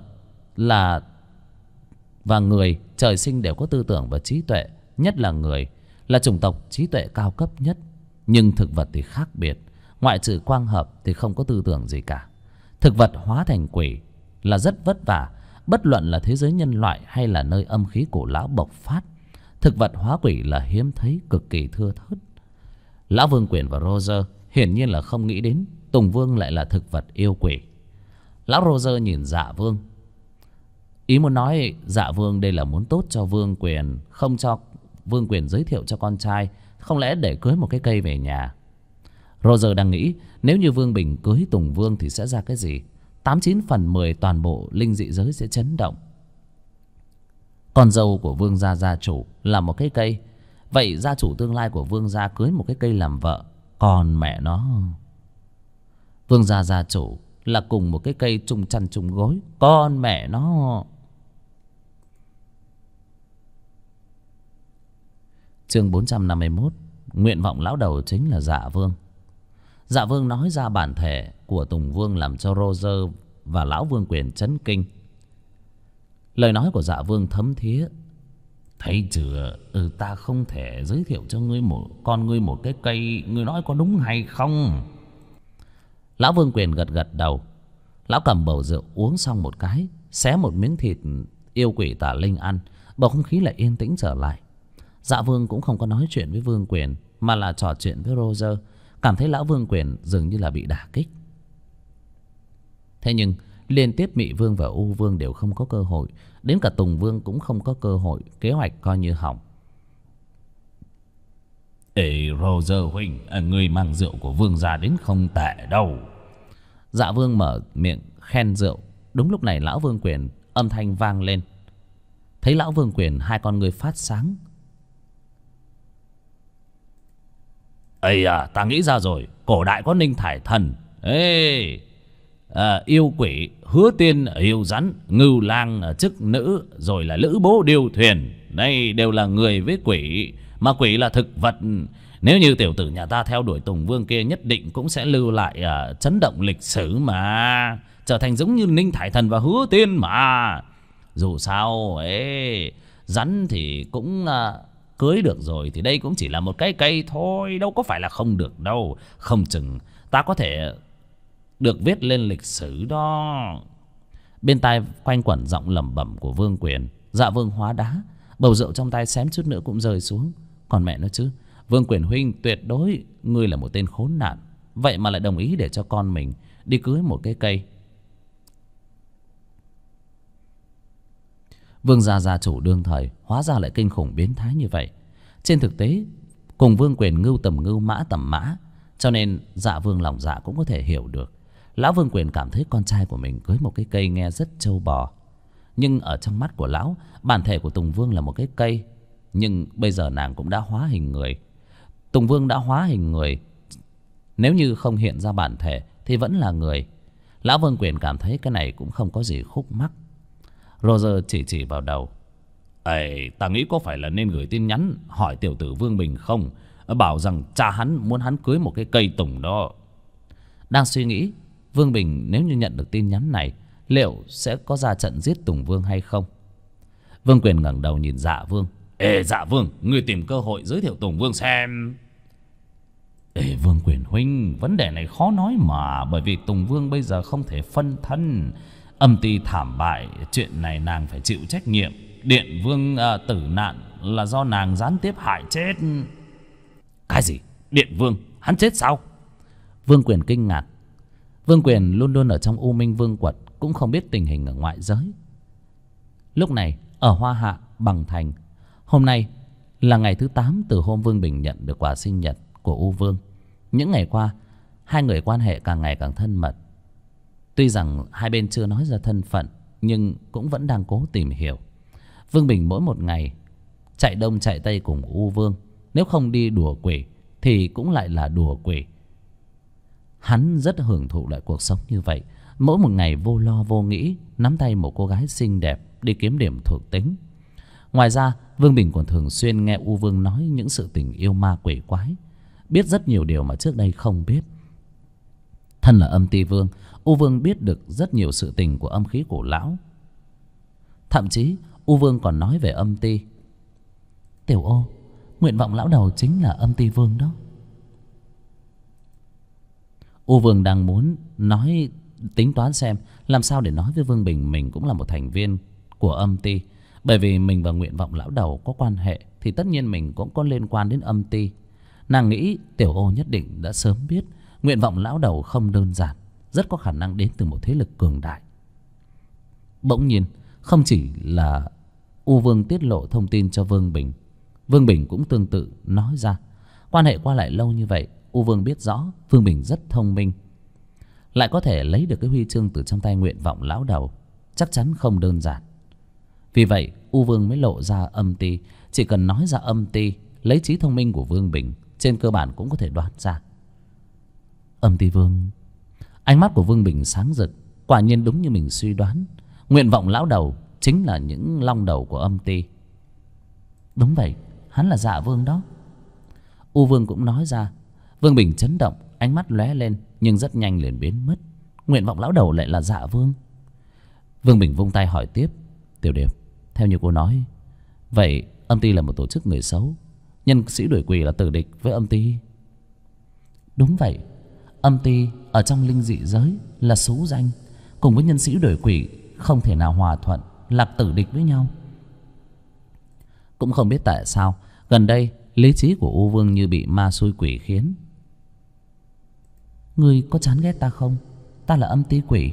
và người trời sinh đều có tư tưởng và trí tuệ. Nhất là người là chủng tộc trí tuệ cao cấp nhất. Nhưng thực vật thì khác biệt. Ngoại trừ quang hợp thì không có tư tưởng gì cả. Thực vật hóa thành quỷ là rất vất vả. Bất luận là thế giới nhân loại hay là nơi âm khí cổ lão bộc phát, thực vật hóa quỷ là hiếm thấy, cực kỳ thưa thớt. Lão Vương Quyền và Roger hiển nhiên là không nghĩ đến Tùng Vương lại là thực vật yêu quỷ. Lão Roger nhìn Dạ Vương, ý muốn nói Dạ Vương đây là muốn tốt cho Vương Quyền, không cho Vương Quyền giới thiệu cho con trai, không lẽ để cưới một cái cây về nhà. Roger đang nghĩ nếu như Vương Bình cưới Tùng Vương thì sẽ ra cái gì. 89 phần 10 toàn bộ linh dị giới sẽ chấn động. Con dâu của Vương gia gia chủ là một cái cây, vậy gia chủ tương lai của Vương gia cưới một cái cây làm vợ, còn mẹ nó. Vương gia gia chủ là cùng một cái cây chung chăn chung gối, con mẹ nó. Chương 451. Nguyện vọng lão đầu chính là Dạ Vương. Dạ Vương nói ra bản thể của Tùng Vương làm cho Roger và lão Vương Quyền chấn kinh. Lời nói của Dạ Vương thấm thía. Thấy chưa, ta không thể giới thiệu cho ngươi một cái cây, ngươi nói có đúng hay không? Lão Vương Quyền gật gật đầu. Lão cầm bầu rượu uống xong một cái, xé một miếng thịt yêu quỷ tà linh ăn. Bầu không khí lại yên tĩnh trở lại. Dạ Vương cũng không có nói chuyện với Vương Quyền, mà là trò chuyện với Roger. Cảm thấy lão Vương Quyền dường như là bị đả kích. Thế nhưng liên tiếp Mị Vương và U Vương đều không có cơ hội, đến cả Tùng Vương cũng không có cơ hội. Kế hoạch coi như hỏng. Roger huynh, ngươi mang rượu của Vương gia đến không tệ đâu. Dạ Vương mở miệng khen rượu. Đúng lúc này lão Vương Quyền âm thanh vang lên. Thấy lão Vương Quyền hai con ngươi phát sáng. Ta nghĩ ra rồi. Cổ đại có Ninh Thải Thần, yêu quỷ, Hứa Tiên yêu rắn, Ngưu Lang chức nữ, rồi là Lữ Bố điêu thuyền. Đây đều là người với quỷ, mà quỷ là thực vật. Nếu như tiểu tử nhà ta theo đuổi Tùng Vương kia, nhất định cũng sẽ lưu lại chấn động lịch sử mà, trở thành giống như Ninh Thải Thần và Hứa Tiên mà. Dù sao rắn thì cũng cưới được rồi, thì đây cũng chỉ là một cái cây thôi, đâu có phải là không được đâu. Không chừng ta có thể được viết lên lịch sử đó. Bên tai quanh quẩn giọng lẩm bẩm của Vương Quyền. Dạ Vương hóa đá, bầu rượu trong tay xém chút nữa cũng rơi xuống. Còn mẹ nó chứ, Vương Quyền huynh tuyệt đối ngươi là một tên khốn nạn, vậy mà lại đồng ý để cho con mình đi cưới một cái cây. Vương gia gia chủ đương thời hóa ra lại kinh khủng biến thái như vậy. Trên thực tế cùng Vương Quyền ngưu tầm ngưu, mã tầm mã, Cho nên Dạ Vương lòng dạ cũng có thể hiểu được. Lão Vương Quyền cảm thấy con trai của mình cưới một cái cây nghe rất trâu bò. Nhưng ở trong mắt của lão, bản thể của Tùng Vương là một cái cây. Nhưng bây giờ nàng cũng đã hóa hình người. Tùng Vương đã hóa hình người, nếu như không hiện ra bản thể thì vẫn là người. Lão Vương Quyền cảm thấy cái này cũng không có gì khúc mắc. Roger chỉ vào đầu. Ê, ta nghĩ có phải là nên gửi tin nhắn hỏi tiểu tử Vương Bình không? Bảo rằng cha hắn muốn hắn cưới một cái cây tùng đó. Đang suy nghĩ, Vương Bình nếu như nhận được tin nhắn này, liệu sẽ có ra trận giết Tùng Vương hay không? Vương Quyền ngẩng đầu nhìn Dạ Vương. Ê Dạ Vương, ngươi tìm cơ hội giới thiệu Tùng Vương xem. Ê Vương Quyền huynh, vấn đề này khó nói mà. Bởi vì Tùng Vương bây giờ không thể phân thân. Âm ty thảm bại, chuyện này nàng phải chịu trách nhiệm. Điện Vương tử nạn là do nàng gián tiếp hại chết. Cái gì? Điện Vương? Hắn chết sao? Vương Quyền kinh ngạc. Vương Quyền luôn luôn ở trong U Minh Vương quật, cũng không biết tình hình ở ngoại giới. Lúc này ở Hoa Hạ Bằng Thành, hôm nay là ngày thứ 8 từ hôm Vương Bình nhận được quà sinh nhật của U Vương. Những ngày qua, hai người quan hệ càng ngày càng thân mật. Tuy rằng hai bên chưa nói ra thân phận, nhưng cũng vẫn đang cố tìm hiểu. Vương Bình mỗi một ngày chạy đông chạy tây cùng U Vương. Nếu không đi đùa quỷ thì cũng lại là đùa quỷ. Hắn rất hưởng thụ lại cuộc sống như vậy. Mỗi một ngày vô lo vô nghĩ, nắm tay một cô gái xinh đẹp đi kiếm điểm thuộc tính. Ngoài ra, Vương Bình còn thường xuyên nghe U Vương nói những sự tình yêu ma quỷ quái, biết rất nhiều điều mà trước đây không biết. Thân là âm ty vương, U Vương biết được rất nhiều sự tình của âm khí cổ lão. Thậm chí U Vương còn nói về âm ty. Tiểu ô, nguyện vọng lão đầu chính là âm ty vương đó. U Vương đang muốn nói, tính toán xem làm sao để nói với Vương Bình mình cũng là một thành viên của âm ty. Bởi vì mình và nguyện vọng lão đầu có quan hệ thì tất nhiên mình cũng có liên quan đến âm ty. Nàng nghĩ Tiểu ô nhất định đã sớm biết nguyện vọng lão đầu không đơn giản, rất có khả năng đến từ một thế lực cường đại. Bỗng nhiên, không chỉ là U Vương tiết lộ thông tin cho Vương Bình, Vương Bình cũng tương tự nói ra. Quan hệ qua lại lâu như vậy, U Vương biết rõ Vương Bình rất thông minh, lại có thể lấy được cái huy chương từ trong tay nguyện vọng lão đầu, chắc chắn không đơn giản. Vì vậy U Vương mới lộ ra âm ty. Chỉ cần nói ra âm ty, lấy trí thông minh của Vương Bình, trên cơ bản cũng có thể đoán ra. Âm ty vương. Ánh mắt của Vương Bình sáng rực. Quả nhiên đúng như mình suy đoán, nguyện vọng lão đầu chính là những long đầu của âm ty. Đúng vậy, hắn là Dạ Vương đó. U Vương cũng nói ra. Vương Bình chấn động, ánh mắt lóe lên, nhưng rất nhanh liền biến mất. Nguyện vọng lão đầu lại là Dạ Vương. Vương Bình vung tay hỏi tiếp. Tiểu Điệp, theo như cô nói, vậy âm ty là một tổ chức người xấu, nhân sĩ đuổi quỷ là tử địch với âm ty? Đúng vậy, âm ty ở trong linh dị giới là xú danh, cùng với nhân sĩ đuổi quỷ không thể nào hòa thuận, là tử địch với nhau. Cũng không biết tại sao gần đây lý trí của U Vương như bị ma xui quỷ khiến. Ngươi có chán ghét ta không? Ta là âm ty quỷ.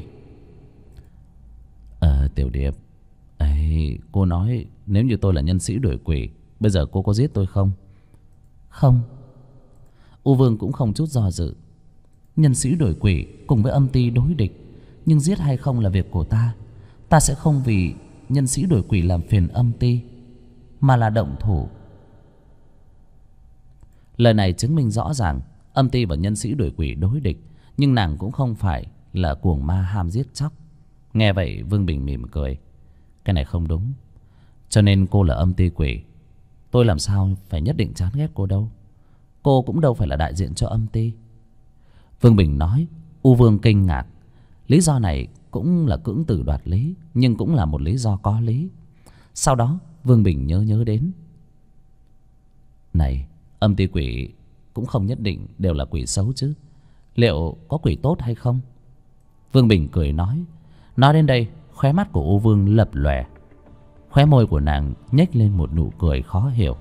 Tiểu Điệp, cô nói nếu như tôi là nhân sĩ đuổi quỷ, bây giờ cô có giết tôi không? Không. U Vương cũng không chút do dự. Nhân sĩ đuổi quỷ cùng với âm ty đối địch, nhưng giết hay không là việc của ta. Ta sẽ không vì nhân sĩ đuổi quỷ làm phiền âm ty, mà là động thủ. Lời này chứng minh rõ ràng âm ty và nhân sĩ đuổi quỷ đối địch, nhưng nàng cũng không phải là cuồng ma ham giết chóc. Nghe vậy Vương Bình mỉm cười. Cái này không đúng. Cho nên cô là âm ty quỷ, tôi làm sao phải nhất định chán ghét cô đâu. Cô cũng đâu phải là đại diện cho âm ty. Vương Bình nói. U Vương kinh ngạc. Lý do này cũng là cưỡng từ đoạt lý, nhưng cũng là một lý do có lý. Sau đó Vương Bình nhớ đến. Này, âm ty quỷ cũng không nhất định đều là quỷ xấu chứ. Liệu có quỷ tốt hay không? Vương Bình cười nói. Nói đến đây, khóe mắt của U Vương lập lòe, khóe môi của nàng nhếch lên một nụ cười khó hiểu.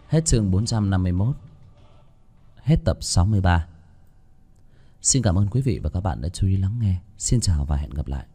Hết chương 451. Hết tập 63. Xin cảm ơn quý vị và các bạn đã chú ý lắng nghe. Xin chào và hẹn gặp lại.